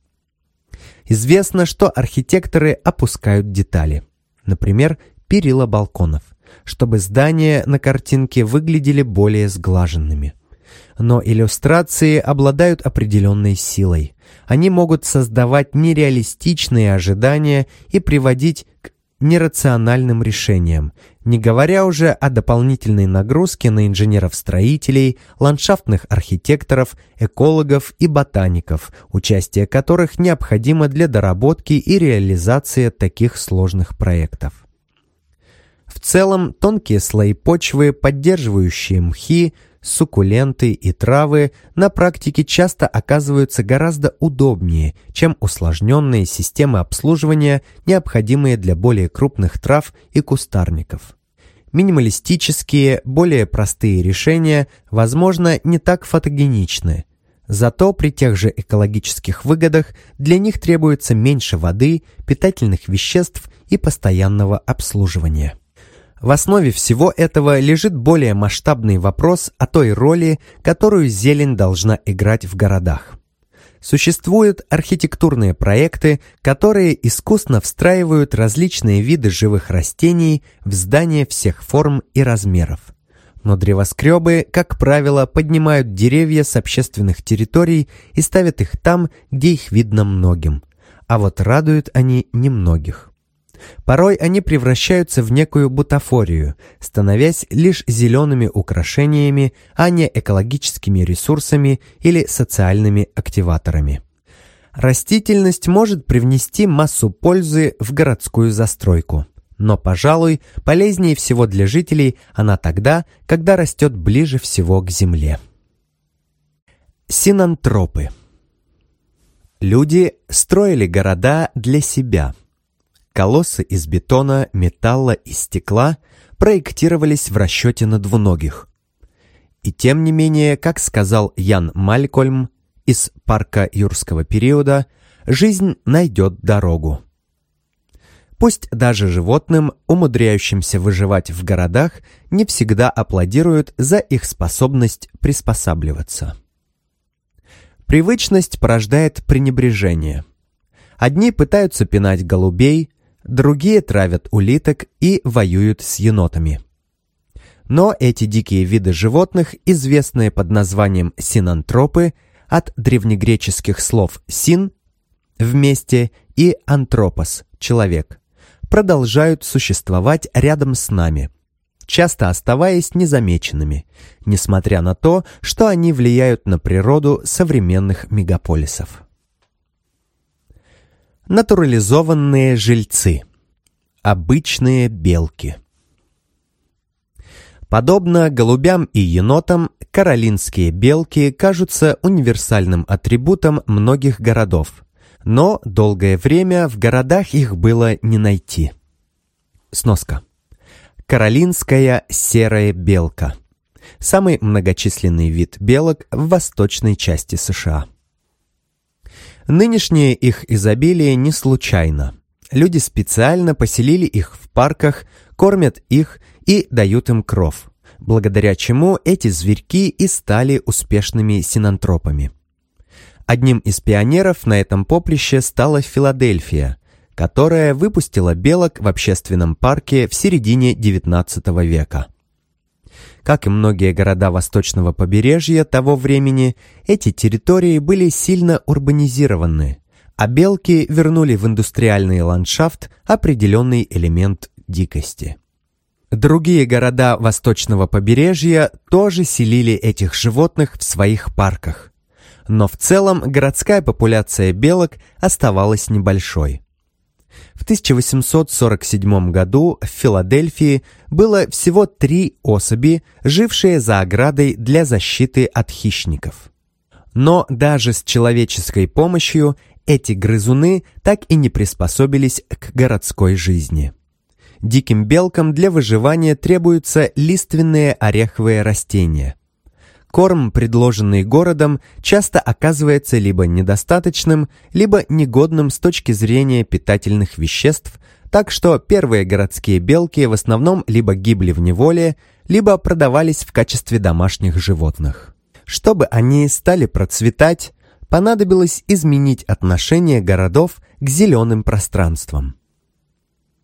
Известно, что архитекторы опускают детали. Например, перила балконов, чтобы здания на картинке выглядели более сглаженными. Но иллюстрации обладают определенной силой. Они могут создавать нереалистичные ожидания и приводить к нерациональным решениям, не говоря уже о дополнительной нагрузке на инженеров-строителей, ландшафтных архитекторов, экологов и ботаников, участие которых необходимо для доработки и реализации таких сложных проектов. В целом, тонкие слои почвы, поддерживающие мхи, суккуленты и травы на практике часто оказываются гораздо удобнее, чем усложненные системы обслуживания, необходимые для более крупных трав и кустарников. Минималистические, более простые решения, возможно, не так фотогеничны. Зато при тех же экологических выгодах для них требуется меньше воды, питательных веществ и постоянного обслуживания. В основе всего этого лежит более масштабный вопрос о той роли, которую зелень должна играть в городах. Существуют архитектурные проекты, которые искусно встраивают различные виды живых растений в здания всех форм и размеров. Но древоскребы, как правило, поднимают деревья с общественных территорий и ставят их там, где их видно многим. А вот радуют они немногих. Порой они превращаются в некую бутафорию, становясь лишь зелеными украшениями, а не экологическими ресурсами или социальными активаторами. Растительность может привнести массу пользы в городскую застройку, но, пожалуй, полезнее всего для жителей она тогда, когда растет ближе всего к земле. Синантропы. Люди строили города для себя. Колоссы из бетона, металла и стекла проектировались в расчете на двуногих. И тем не менее, как сказал Ян Малькольм из «Парка юрского периода», жизнь найдет дорогу. Пусть даже животным, умудряющимся выживать в городах, не всегда аплодируют за их способность приспосабливаться. Привычность порождает пренебрежение. Одни пытаются пинать голубей, другие травят улиток и воюют с енотами. Но эти дикие виды животных, известные под названием синантропы, от древнегреческих слов «син» – «вместе» и «антропос» – «человек», продолжают существовать рядом с нами, часто оставаясь незамеченными, несмотря на то, что они влияют на природу современных мегаполисов. Натурализованные жильцы. Обычные белки. Подобно голубям и енотам, каролинские белки кажутся универсальным атрибутом многих городов, но долгое время в городах их было не найти. Сноска. Каролинская серая белка. Самый многочисленный вид белок в восточной части США. Нынешнее их изобилие не случайно. Люди специально поселили их в парках, кормят их и дают им кров, благодаря чему эти зверьки и стали успешными синантропами. Одним из пионеров на этом поприще стала Филадельфия, которая выпустила белок в общественном парке в середине XIX века. Как и многие города восточного побережья того времени, эти территории были сильно урбанизированы, а белки вернули в индустриальный ландшафт определенный элемент дикости. Другие города восточного побережья тоже селили этих животных в своих парках, но в целом городская популяция белок оставалась небольшой. В 1847 году в Филадельфии было всего 3 особи, жившие за оградой для защиты от хищников. Но даже с человеческой помощью эти грызуны так и не приспособились к городской жизни. Диким белкам для выживания требуются лиственные ореховые растения. Корм, предложенный городом, часто оказывается либо недостаточным, либо негодным с точки зрения питательных веществ, так что первые городские белки в основном либо гибли в неволе, либо продавались в качестве домашних животных. Чтобы они стали процветать, понадобилось изменить отношение городов к зеленым пространствам.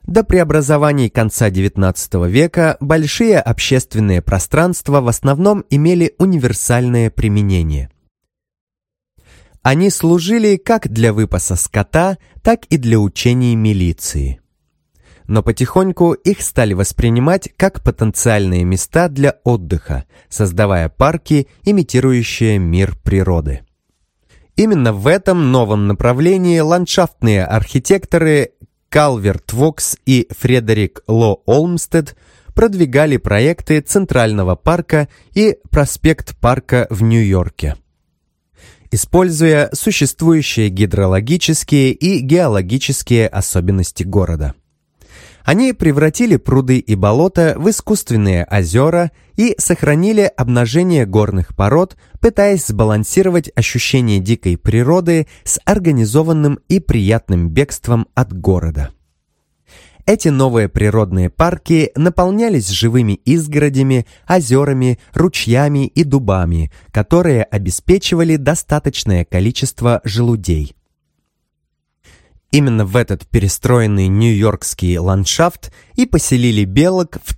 До преобразований конца XIX века большие общественные пространства в основном имели универсальное применение. Они служили как для выпаса скота, так и для учений милиции. Но потихоньку их стали воспринимать как потенциальные места для отдыха, создавая парки, имитирующие мир природы. Именно в этом новом направлении ландшафтные архитекторы Калверт Вокс и Фредерик Ло Олмстед продвигали проекты Центрального парка и Проспект Парка в Нью-Йорке, используя существующие гидрологические и геологические особенности города. Они превратили пруды и болота в искусственные озера и сохранили обнажение горных пород, пытаясь сбалансировать ощущение дикой природы с организованным и приятным бегством от города. Эти новые природные парки наполнялись живыми изгородями, озерами, ручьями и дубами, которые обеспечивали достаточное количество желудей. Именно в этот перестроенный нью-йоркский ландшафт и поселили белок в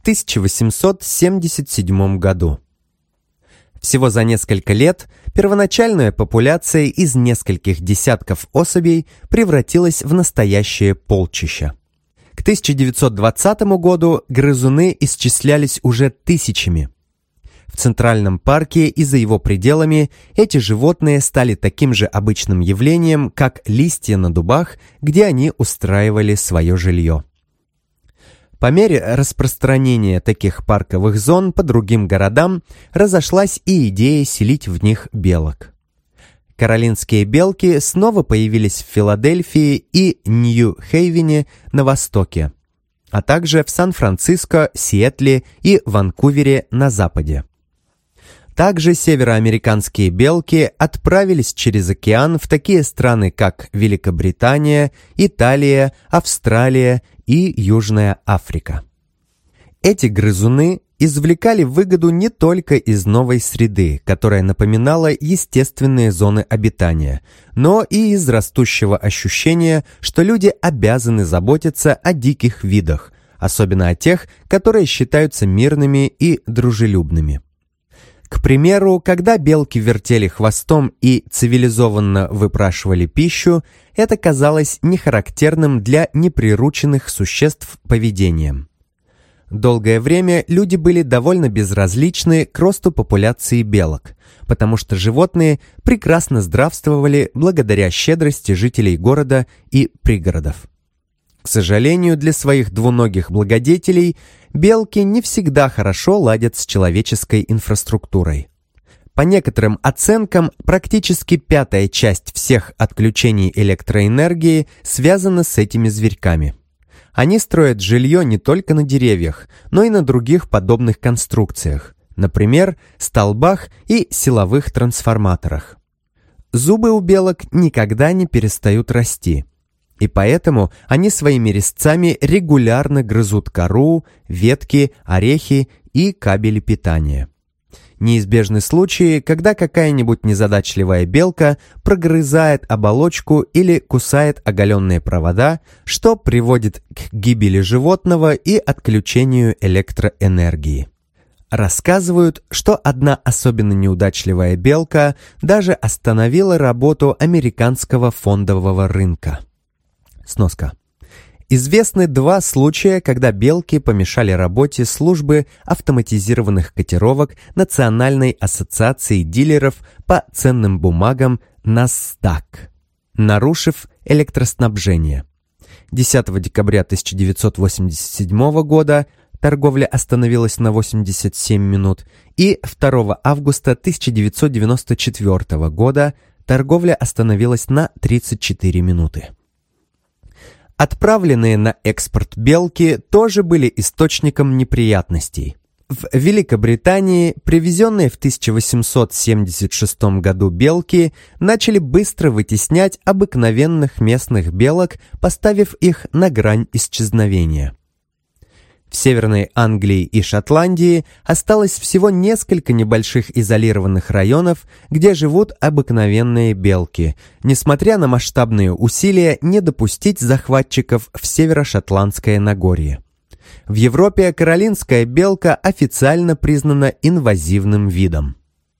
1877 году. Всего за несколько лет первоначальная популяция из нескольких десятков особей превратилась в настоящее полчища. К 1920 году грызуны исчислялись уже тысячами. В Центральном парке и за его пределами эти животные стали таким же обычным явлением, как листья на дубах, где они устраивали свое жилье. По мере распространения таких парковых зон по другим городам разошлась и идея селить в них белок. Каролинские белки снова появились в Филадельфии и Нью-Хейвене на востоке, а также в Сан-Франциско, Сиэтле и Ванкувере на западе. Также североамериканские белки отправились через океан в такие страны, как Великобритания, Италия, Австралия и Южная Африка. Эти грызуны извлекали выгоду не только из новой среды, которая напоминала естественные зоны обитания, но и из растущего ощущения, что люди обязаны заботиться о диких видах, особенно о тех, которые считаются мирными и дружелюбными. К примеру, когда белки вертели хвостом и цивилизованно выпрашивали пищу, это казалось нехарактерным для неприрученных существ поведением. Долгое время люди были довольно безразличны к росту популяции белок, потому что животные прекрасно здравствовали благодаря щедрости жителей города и пригородов. К сожалению, для своих двуногих благодетелей белки не всегда хорошо ладят с человеческой инфраструктурой. По некоторым оценкам, практически 1/5 часть всех отключений электроэнергии связана с этими зверьками. Они строят жилье не только на деревьях, но и на других подобных конструкциях, например, столбах и силовых трансформаторах. Зубы у белок никогда не перестают расти, и поэтому они своими резцами регулярно грызут кору, ветки, орехи и кабели питания. Неизбежны случаи, когда какая-нибудь незадачливая белка прогрызает оболочку или кусает оголенные провода, что приводит к гибели животного и отключению электроэнергии. Рассказывают, что одна особенно неудачливая белка даже остановила работу американского фондового рынка. Сноска. Известны 2 случая, когда белки помешали работе службы автоматизированных котировок Национальной ассоциации дилеров по ценным бумагам NASDAQ, нарушив электроснабжение. 10 декабря 1987 года торговля остановилась на 87 минут, и 2 августа 1994 года торговля остановилась на 34 минуты. Отправленные на экспорт белки тоже были источником неприятностей. В Великобритании привезенные в 1876 году белки начали быстро вытеснять обыкновенных местных белок, поставив их на грань исчезновения. В Северной Англии и Шотландии осталось всего несколько небольших изолированных районов, где живут обыкновенные белки, несмотря на масштабные усилия не допустить захватчиков в Северо-Шотландское Нагорье. В Европе каролинская белка официально признана инвазивным видом.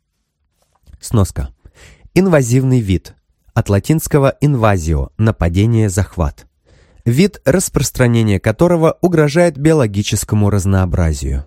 Сноска. Инвазивный вид. От латинского «invasio» – нападение, захват. Вид, распространения которого угрожает биологическому разнообразию.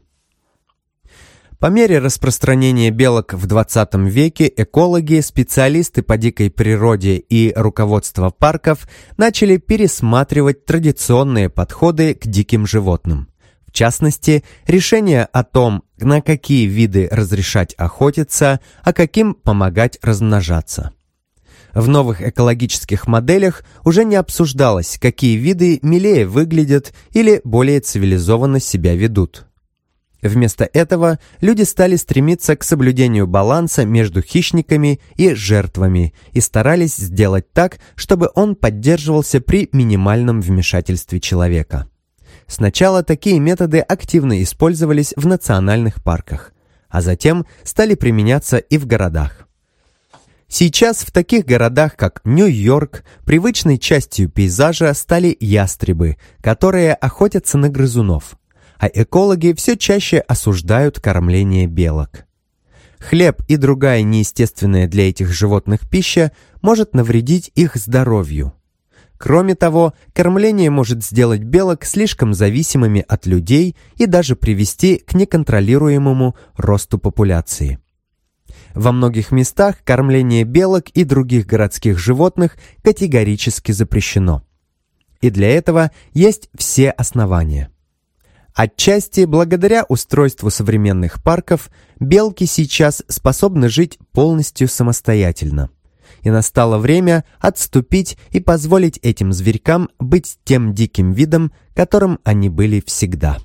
По мере распространения белок в 20 веке экологи, специалисты по дикой природе и руководство парков начали пересматривать традиционные подходы к диким животным. В частности, решение о том, на какие виды разрешать охотиться, а каким помогать размножаться. В новых экологических моделях уже не обсуждалось, какие виды милее выглядят или более цивилизованно себя ведут. Вместо этого люди стали стремиться к соблюдению баланса между хищниками и жертвами и старались сделать так, чтобы он поддерживался при минимальном вмешательстве человека. Сначала такие методы активно использовались в национальных парках, а затем стали применяться и в городах. Сейчас в таких городах, как Нью-Йорк, привычной частью пейзажа стали ястребы, которые охотятся на грызунов, а экологи все чаще осуждают кормление белок. Хлеб и другая неестественная для этих животных пища может навредить их здоровью. Кроме того, кормление может сделать белок слишком зависимыми от людей и даже привести к неконтролируемому росту популяции. Во многих местах кормление белок и других городских животных категорически запрещено. И для этого есть все основания. Отчасти благодаря устройству современных парков белки сейчас способны жить полностью самостоятельно. И настало время отступить и позволить этим зверькам быть тем диким видом, которым они были всегда.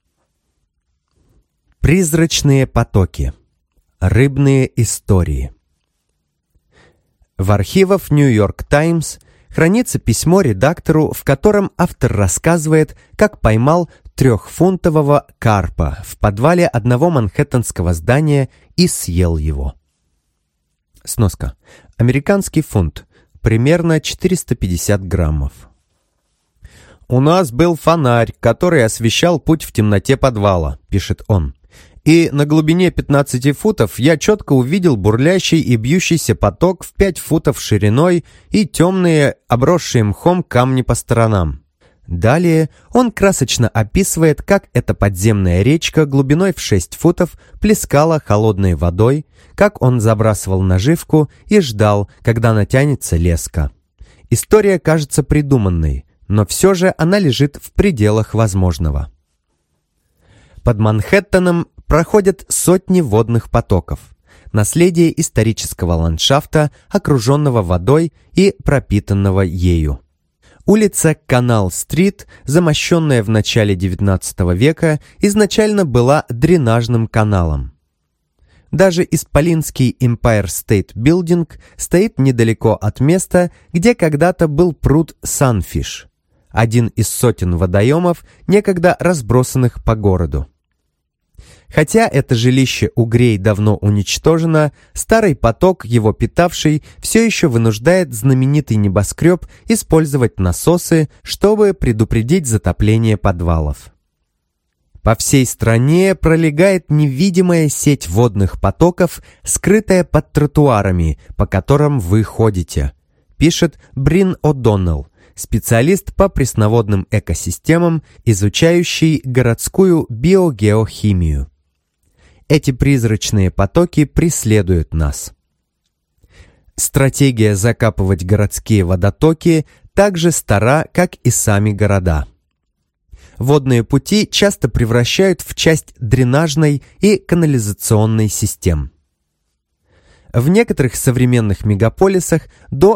Призрачные потоки. Рыбные истории. В архивах «Нью-Йорк Таймс» хранится письмо редактору, в котором автор рассказывает, как поймал 3-фунтового карпа в подвале одного манхэттенского здания и съел его. Сноска. Американский фунт. Примерно 450 граммов. «У нас был фонарь, который освещал путь в темноте подвала», — пишет он. «И на глубине 15 футов я четко увидел бурлящий и бьющийся поток в 5 футов шириной и темные, обросшие мхом камни по сторонам». Далее он красочно описывает, как эта подземная речка глубиной в 6 футов плескала холодной водой, как он забрасывал наживку и ждал, когда натянется леска. История кажется придуманной, но все же она лежит в пределах возможного. Под Манхэттеном проходят сотни водных потоков, наследие исторического ландшафта, окруженного водой и пропитанного ею. Улица Канал-стрит, замощенная в начале XIX века, изначально была дренажным каналом. Даже исполинский Empire State Building стоит недалеко от места, где когда-то был пруд Sunfish, один из сотен водоемов, некогда разбросанных по городу. Хотя это жилище угрей давно уничтожено, старый поток, его питавший, все еще вынуждает знаменитый небоскреб использовать насосы, чтобы предупредить затопление подвалов. По всей стране пролегает невидимая сеть водных потоков, скрытая под тротуарами, по которым вы ходите, пишет Брин О'Доннелл, специалист по пресноводным экосистемам, изучающий городскую биогеохимию. Эти призрачные потоки преследуют нас. Стратегия закапывать городские водотоки так же стара, как и сами города. Водные пути часто превращают в часть дренажной и канализационной систем. В некоторых современных мегаполисах до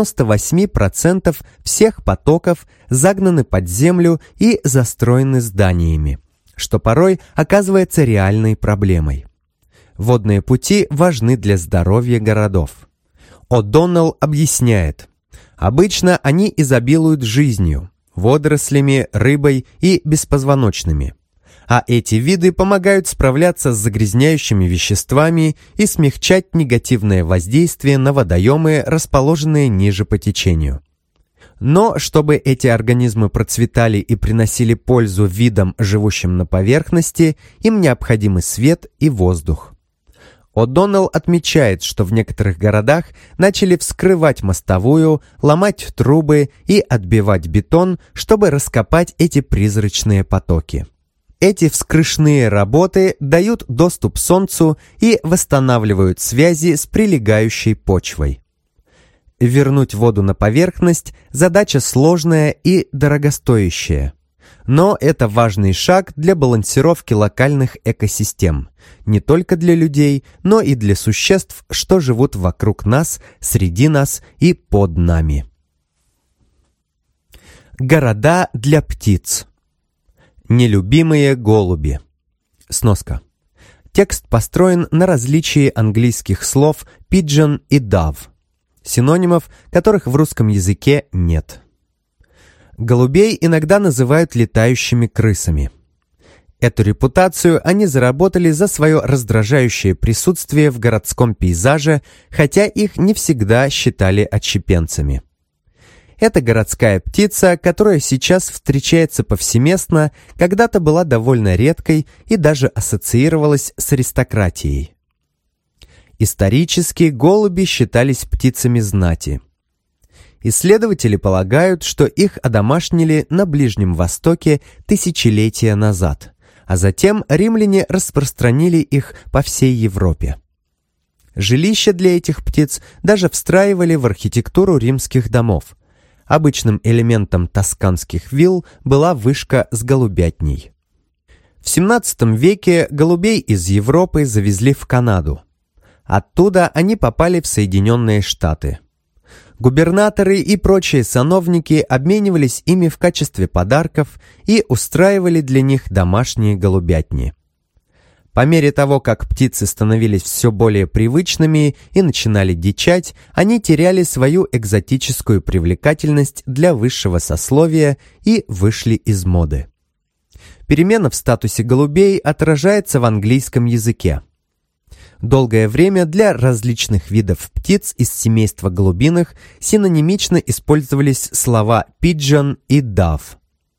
98% всех потоков загнаны под землю и застроены зданиями, что порой оказывается реальной проблемой. Водные пути важны для здоровья городов. О'Доннелл объясняет, обычно они изобилуют жизнью, водорослями, рыбой и беспозвоночными. а эти виды помогают справляться с загрязняющими веществами и смягчать негативное воздействие на водоемы, расположенные ниже по течению. Но чтобы эти организмы процветали и приносили пользу видам, живущим на поверхности, им необходимы свет и воздух. О'Доннелл отмечает, что в некоторых городах начали вскрывать мостовую, ломать трубы и отбивать бетон, чтобы раскопать эти призрачные потоки. Эти вскрышные работы дают доступ солнцу и восстанавливают связи с прилегающей почвой. Вернуть воду на поверхность – задача сложная и дорогостоящая. Но это важный шаг для балансировки локальных экосистем, не только для людей, но и для существ, что живут вокруг нас, среди нас и под нами. Города для птиц. Нелюбимые голуби. Сноска. Текст построен на различии английских слов pigeon и dove, синонимов, которых в русском языке нет. Голубей иногда называют летающими крысами. Эту репутацию они заработали за свое раздражающее присутствие в городском пейзаже, хотя их не всегда считали отщепенцами. Это городская птица, которая сейчас встречается повсеместно, когда-то была довольно редкой и даже ассоциировалась с аристократией. Исторически голуби считались птицами знати. Исследователи полагают, что их одомашнили на Ближнем Востоке тысячелетия назад, а затем римляне распространили их по всей Европе. Жилища для этих птиц даже встраивали в архитектуру римских домов. Обычным элементом тосканских вилл была вышка с голубятней. В XVII веке голубей из Европы завезли в Канаду. Оттуда они попали в Соединенные Штаты. Губернаторы и прочие сановники обменивались ими в качестве подарков и устраивали для них домашние голубятни. По мере того, как птицы становились все более привычными и начинали дичать, они теряли свою экзотическую привлекательность для высшего сословия и вышли из моды. Перемена в статусе голубей отражается в английском языке. Долгое время для различных видов птиц из семейства голубиных синонимично использовались слова pigeon и dove.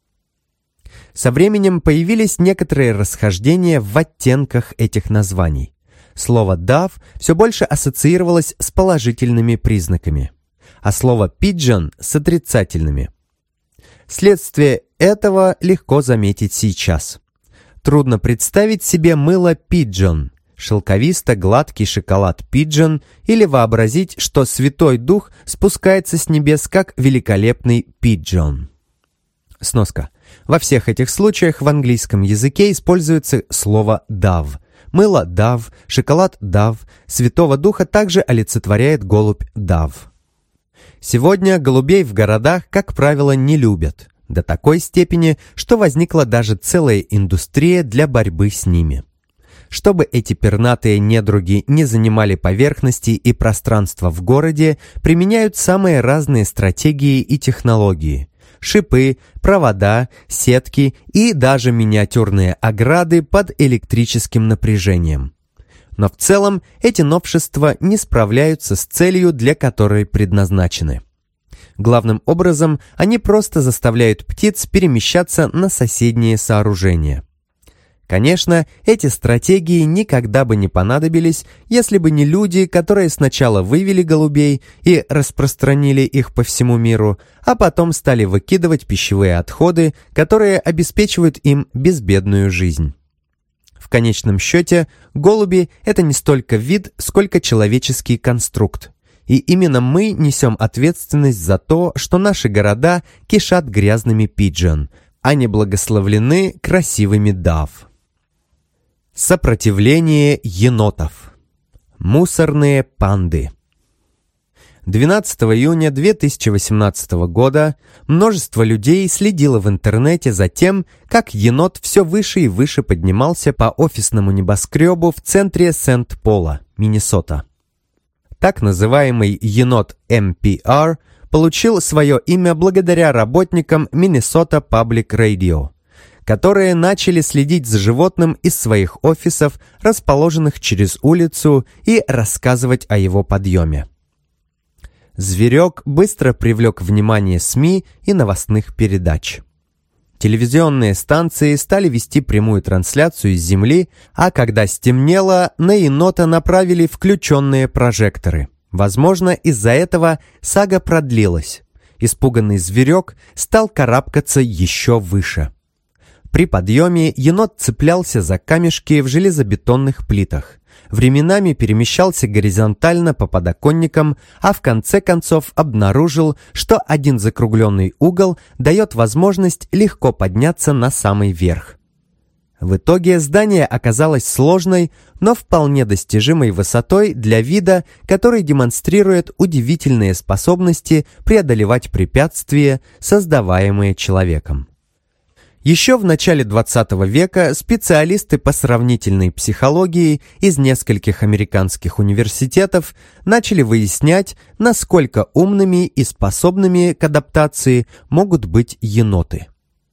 Со временем появились некоторые расхождения в оттенках этих названий. Слово dove все больше ассоциировалось с положительными признаками, а слово pigeon с отрицательными. Следствие этого легко заметить сейчас. Трудно представить себе мыло pigeon, шелковисто-гладкий шоколад pigeon или вообразить, что Святой Дух спускается с небес как великолепный pigeon. Сноска. Во всех этих случаях в английском языке используется слово dove. Мыло dove, шоколад dove, Святого Духа также олицетворяет голубь dove. Сегодня голубей в городах, как правило, не любят, до такой степени, что возникла даже целая индустрия для борьбы с ними. Чтобы эти пернатые недруги не занимали поверхности и пространства в городе, применяют самые разные стратегии и технологии. Шипы, провода, сетки и даже миниатюрные ограды под электрическим напряжением. Но в целом эти новшества не справляются с целью, для которой предназначены. Главным образом, они просто заставляют птиц перемещаться на соседние сооружения. Конечно, эти стратегии никогда бы не понадобились, если бы не люди, которые сначала вывели голубей и распространили их по всему миру, а потом стали выкидывать пищевые отходы, которые обеспечивают им безбедную жизнь. В конечном счете, голуби – это не столько вид, сколько человеческий конструкт. И именно мы несем ответственность за то, что наши города кишат грязными pigeon, а не благословлены красивыми dove. Сопротивление енотов. Мусорные панды. 12 июня 2018 года множество людей следило в интернете за тем, как енот все выше и выше поднимался по офисному небоскребу в центре Сент-Пола, Миннесота. Так называемый енот MPR получил свое имя благодаря работникам Minnesota Public Radio, которые начали следить за животным из своих офисов, расположенных через улицу, и рассказывать о его подъеме. Зверек быстро привлек внимание СМИ и новостных передач. Телевизионные станции стали вести прямую трансляцию из Земли, а когда стемнело, на енота направили включенные прожекторы. Возможно, из-за этого сага продлилась. Испуганный зверек стал карабкаться еще выше. При подъеме енот цеплялся за камешки в железобетонных плитах. Временами перемещался горизонтально по подоконникам, а в конце концов обнаружил, что один закругленный угол дает возможность легко подняться на самый верх. В итоге здание оказалось сложной, но вполне достижимой высотой для вида, который демонстрирует удивительные способности преодолевать препятствия, создаваемые человеком. Еще в начале 20 века специалисты по сравнительной психологии из нескольких американских университетов начали выяснять, насколько умными и способными к адаптации могут быть еноты.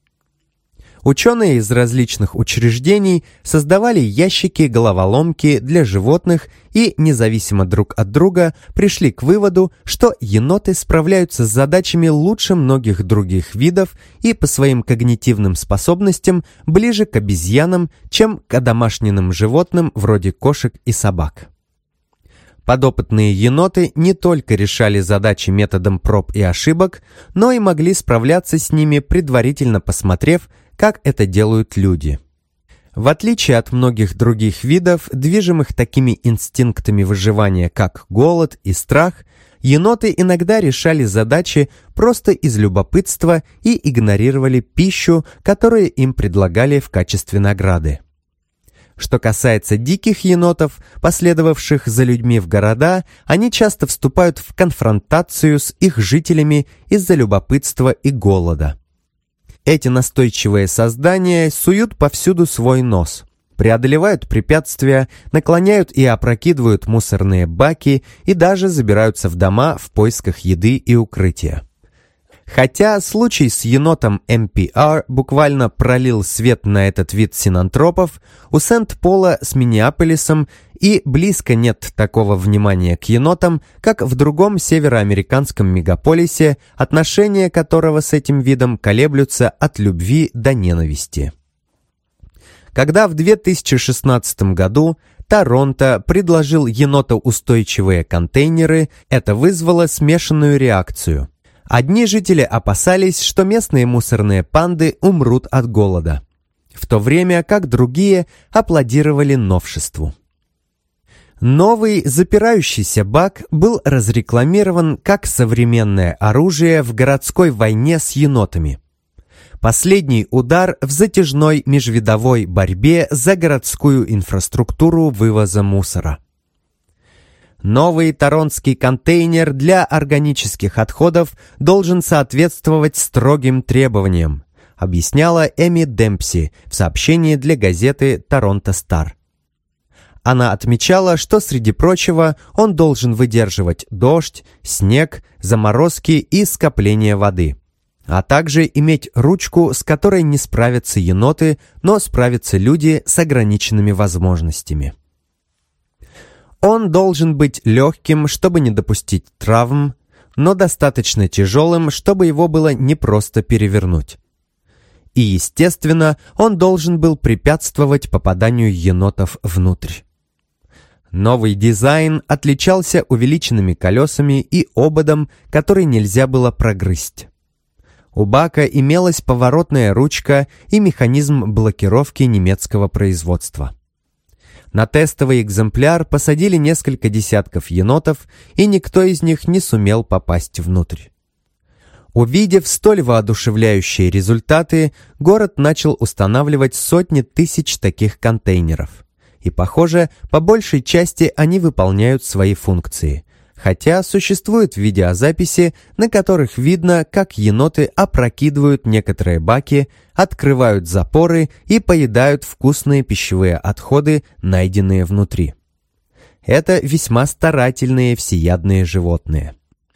Ученые из различных учреждений создавали ящики-головоломки для животных и, независимо друг от друга, пришли к выводу, что еноты справляются с задачами лучше многих других видов и по своим когнитивным способностям ближе к обезьянам, чем к одомашненным животным вроде кошек и собак. Подопытные еноты не только решали задачи методом проб и ошибок, но и могли справляться с ними, предварительно посмотрев, как это делают люди. В отличие от многих других видов, движимых такими инстинктами выживания, как голод и страх, еноты иногда решали задачи просто из любопытства и игнорировали пищу, которую им предлагали в качестве награды. Что касается диких енотов, последовавших за людьми в города, они часто вступают в конфронтацию с их жителями из-за любопытства и голода. Эти настойчивые создания суют повсюду свой нос, преодолевают препятствия, наклоняют и опрокидывают мусорные баки и даже забираются в дома в поисках еды и укрытия. Хотя случай с енотом NPR буквально пролил свет на этот вид синантропов, у Сент-Пола с Миннеаполисом и близко нет такого внимания к енотам, как в другом североамериканском мегаполисе, отношения которого с этим видом колеблются от любви до ненависти. Когда в 2016 году Торонто предложил енотоустойчивые контейнеры, это вызвало смешанную реакцию. Одни жители опасались, что местные мусорные панды умрут от голода, в то время как другие аплодировали новшеству. Новый запирающийся бак был разрекламирован как современное оружие в городской войне с енотами. Последний удар в затяжной межвидовой борьбе за городскую инфраструктуру вывоза мусора. Новый торонтский контейнер для органических отходов должен соответствовать строгим требованиям, объясняла Эми Демпси в сообщении для газеты «Торонто Стар». Она отмечала, что, среди прочего, он должен выдерживать дождь, снег, заморозки и скопление воды, а также иметь ручку, с которой не справятся еноты, но справятся люди с ограниченными возможностями. Он должен быть легким, чтобы не допустить травм, но достаточно тяжелым, чтобы его было непросто перевернуть. И, естественно, он должен был препятствовать попаданию енотов внутрь. Новый дизайн отличался увеличенными колесами и ободом, который нельзя было прогрызть. У бака имелась поворотная ручка и механизм блокировки немецкого производства. На тестовый экземпляр посадили несколько десятков енотов, и никто из них не сумел попасть внутрь. Увидев столь воодушевляющие результаты, город начал устанавливать сотни тысяч таких контейнеров. И, похоже, по большей части они выполняют свои функции. Хотя существуют видеозаписи, на которых видно, как еноты опрокидывают некоторые баки, открывают запоры и поедают вкусные пищевые отходы, найденные внутри. Это весьма старательные всеядные животные.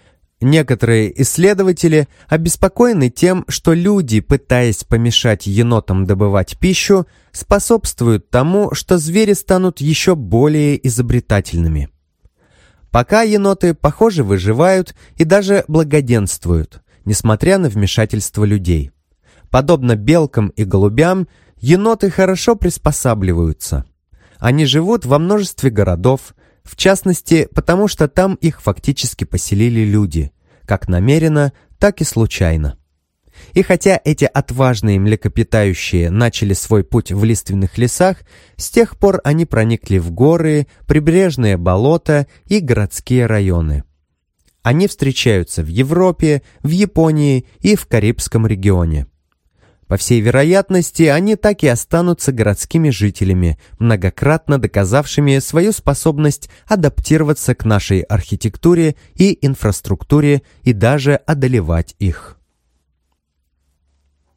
Некоторые исследователи обеспокоены тем, что люди, пытаясь помешать енотам добывать пищу, способствуют тому, что звери станут еще более изобретательными. Пока еноты, похоже, выживают и даже благоденствуют, несмотря на вмешательство людей. Подобно белкам и голубям, еноты хорошо приспосабливаются. Они живут во множестве городов, в частности, потому что там их фактически поселили люди, как намеренно, так и случайно. И хотя эти отважные млекопитающие начали свой путь в лиственных лесах, с тех пор они проникли в горы, прибрежные болота и городские районы. Они встречаются в Европе, в Японии и в Карибском регионе. По всей вероятности, они так и останутся городскими жителями, многократно доказавшими свою способность адаптироваться к нашей архитектуре и инфраструктуре и даже одолевать их.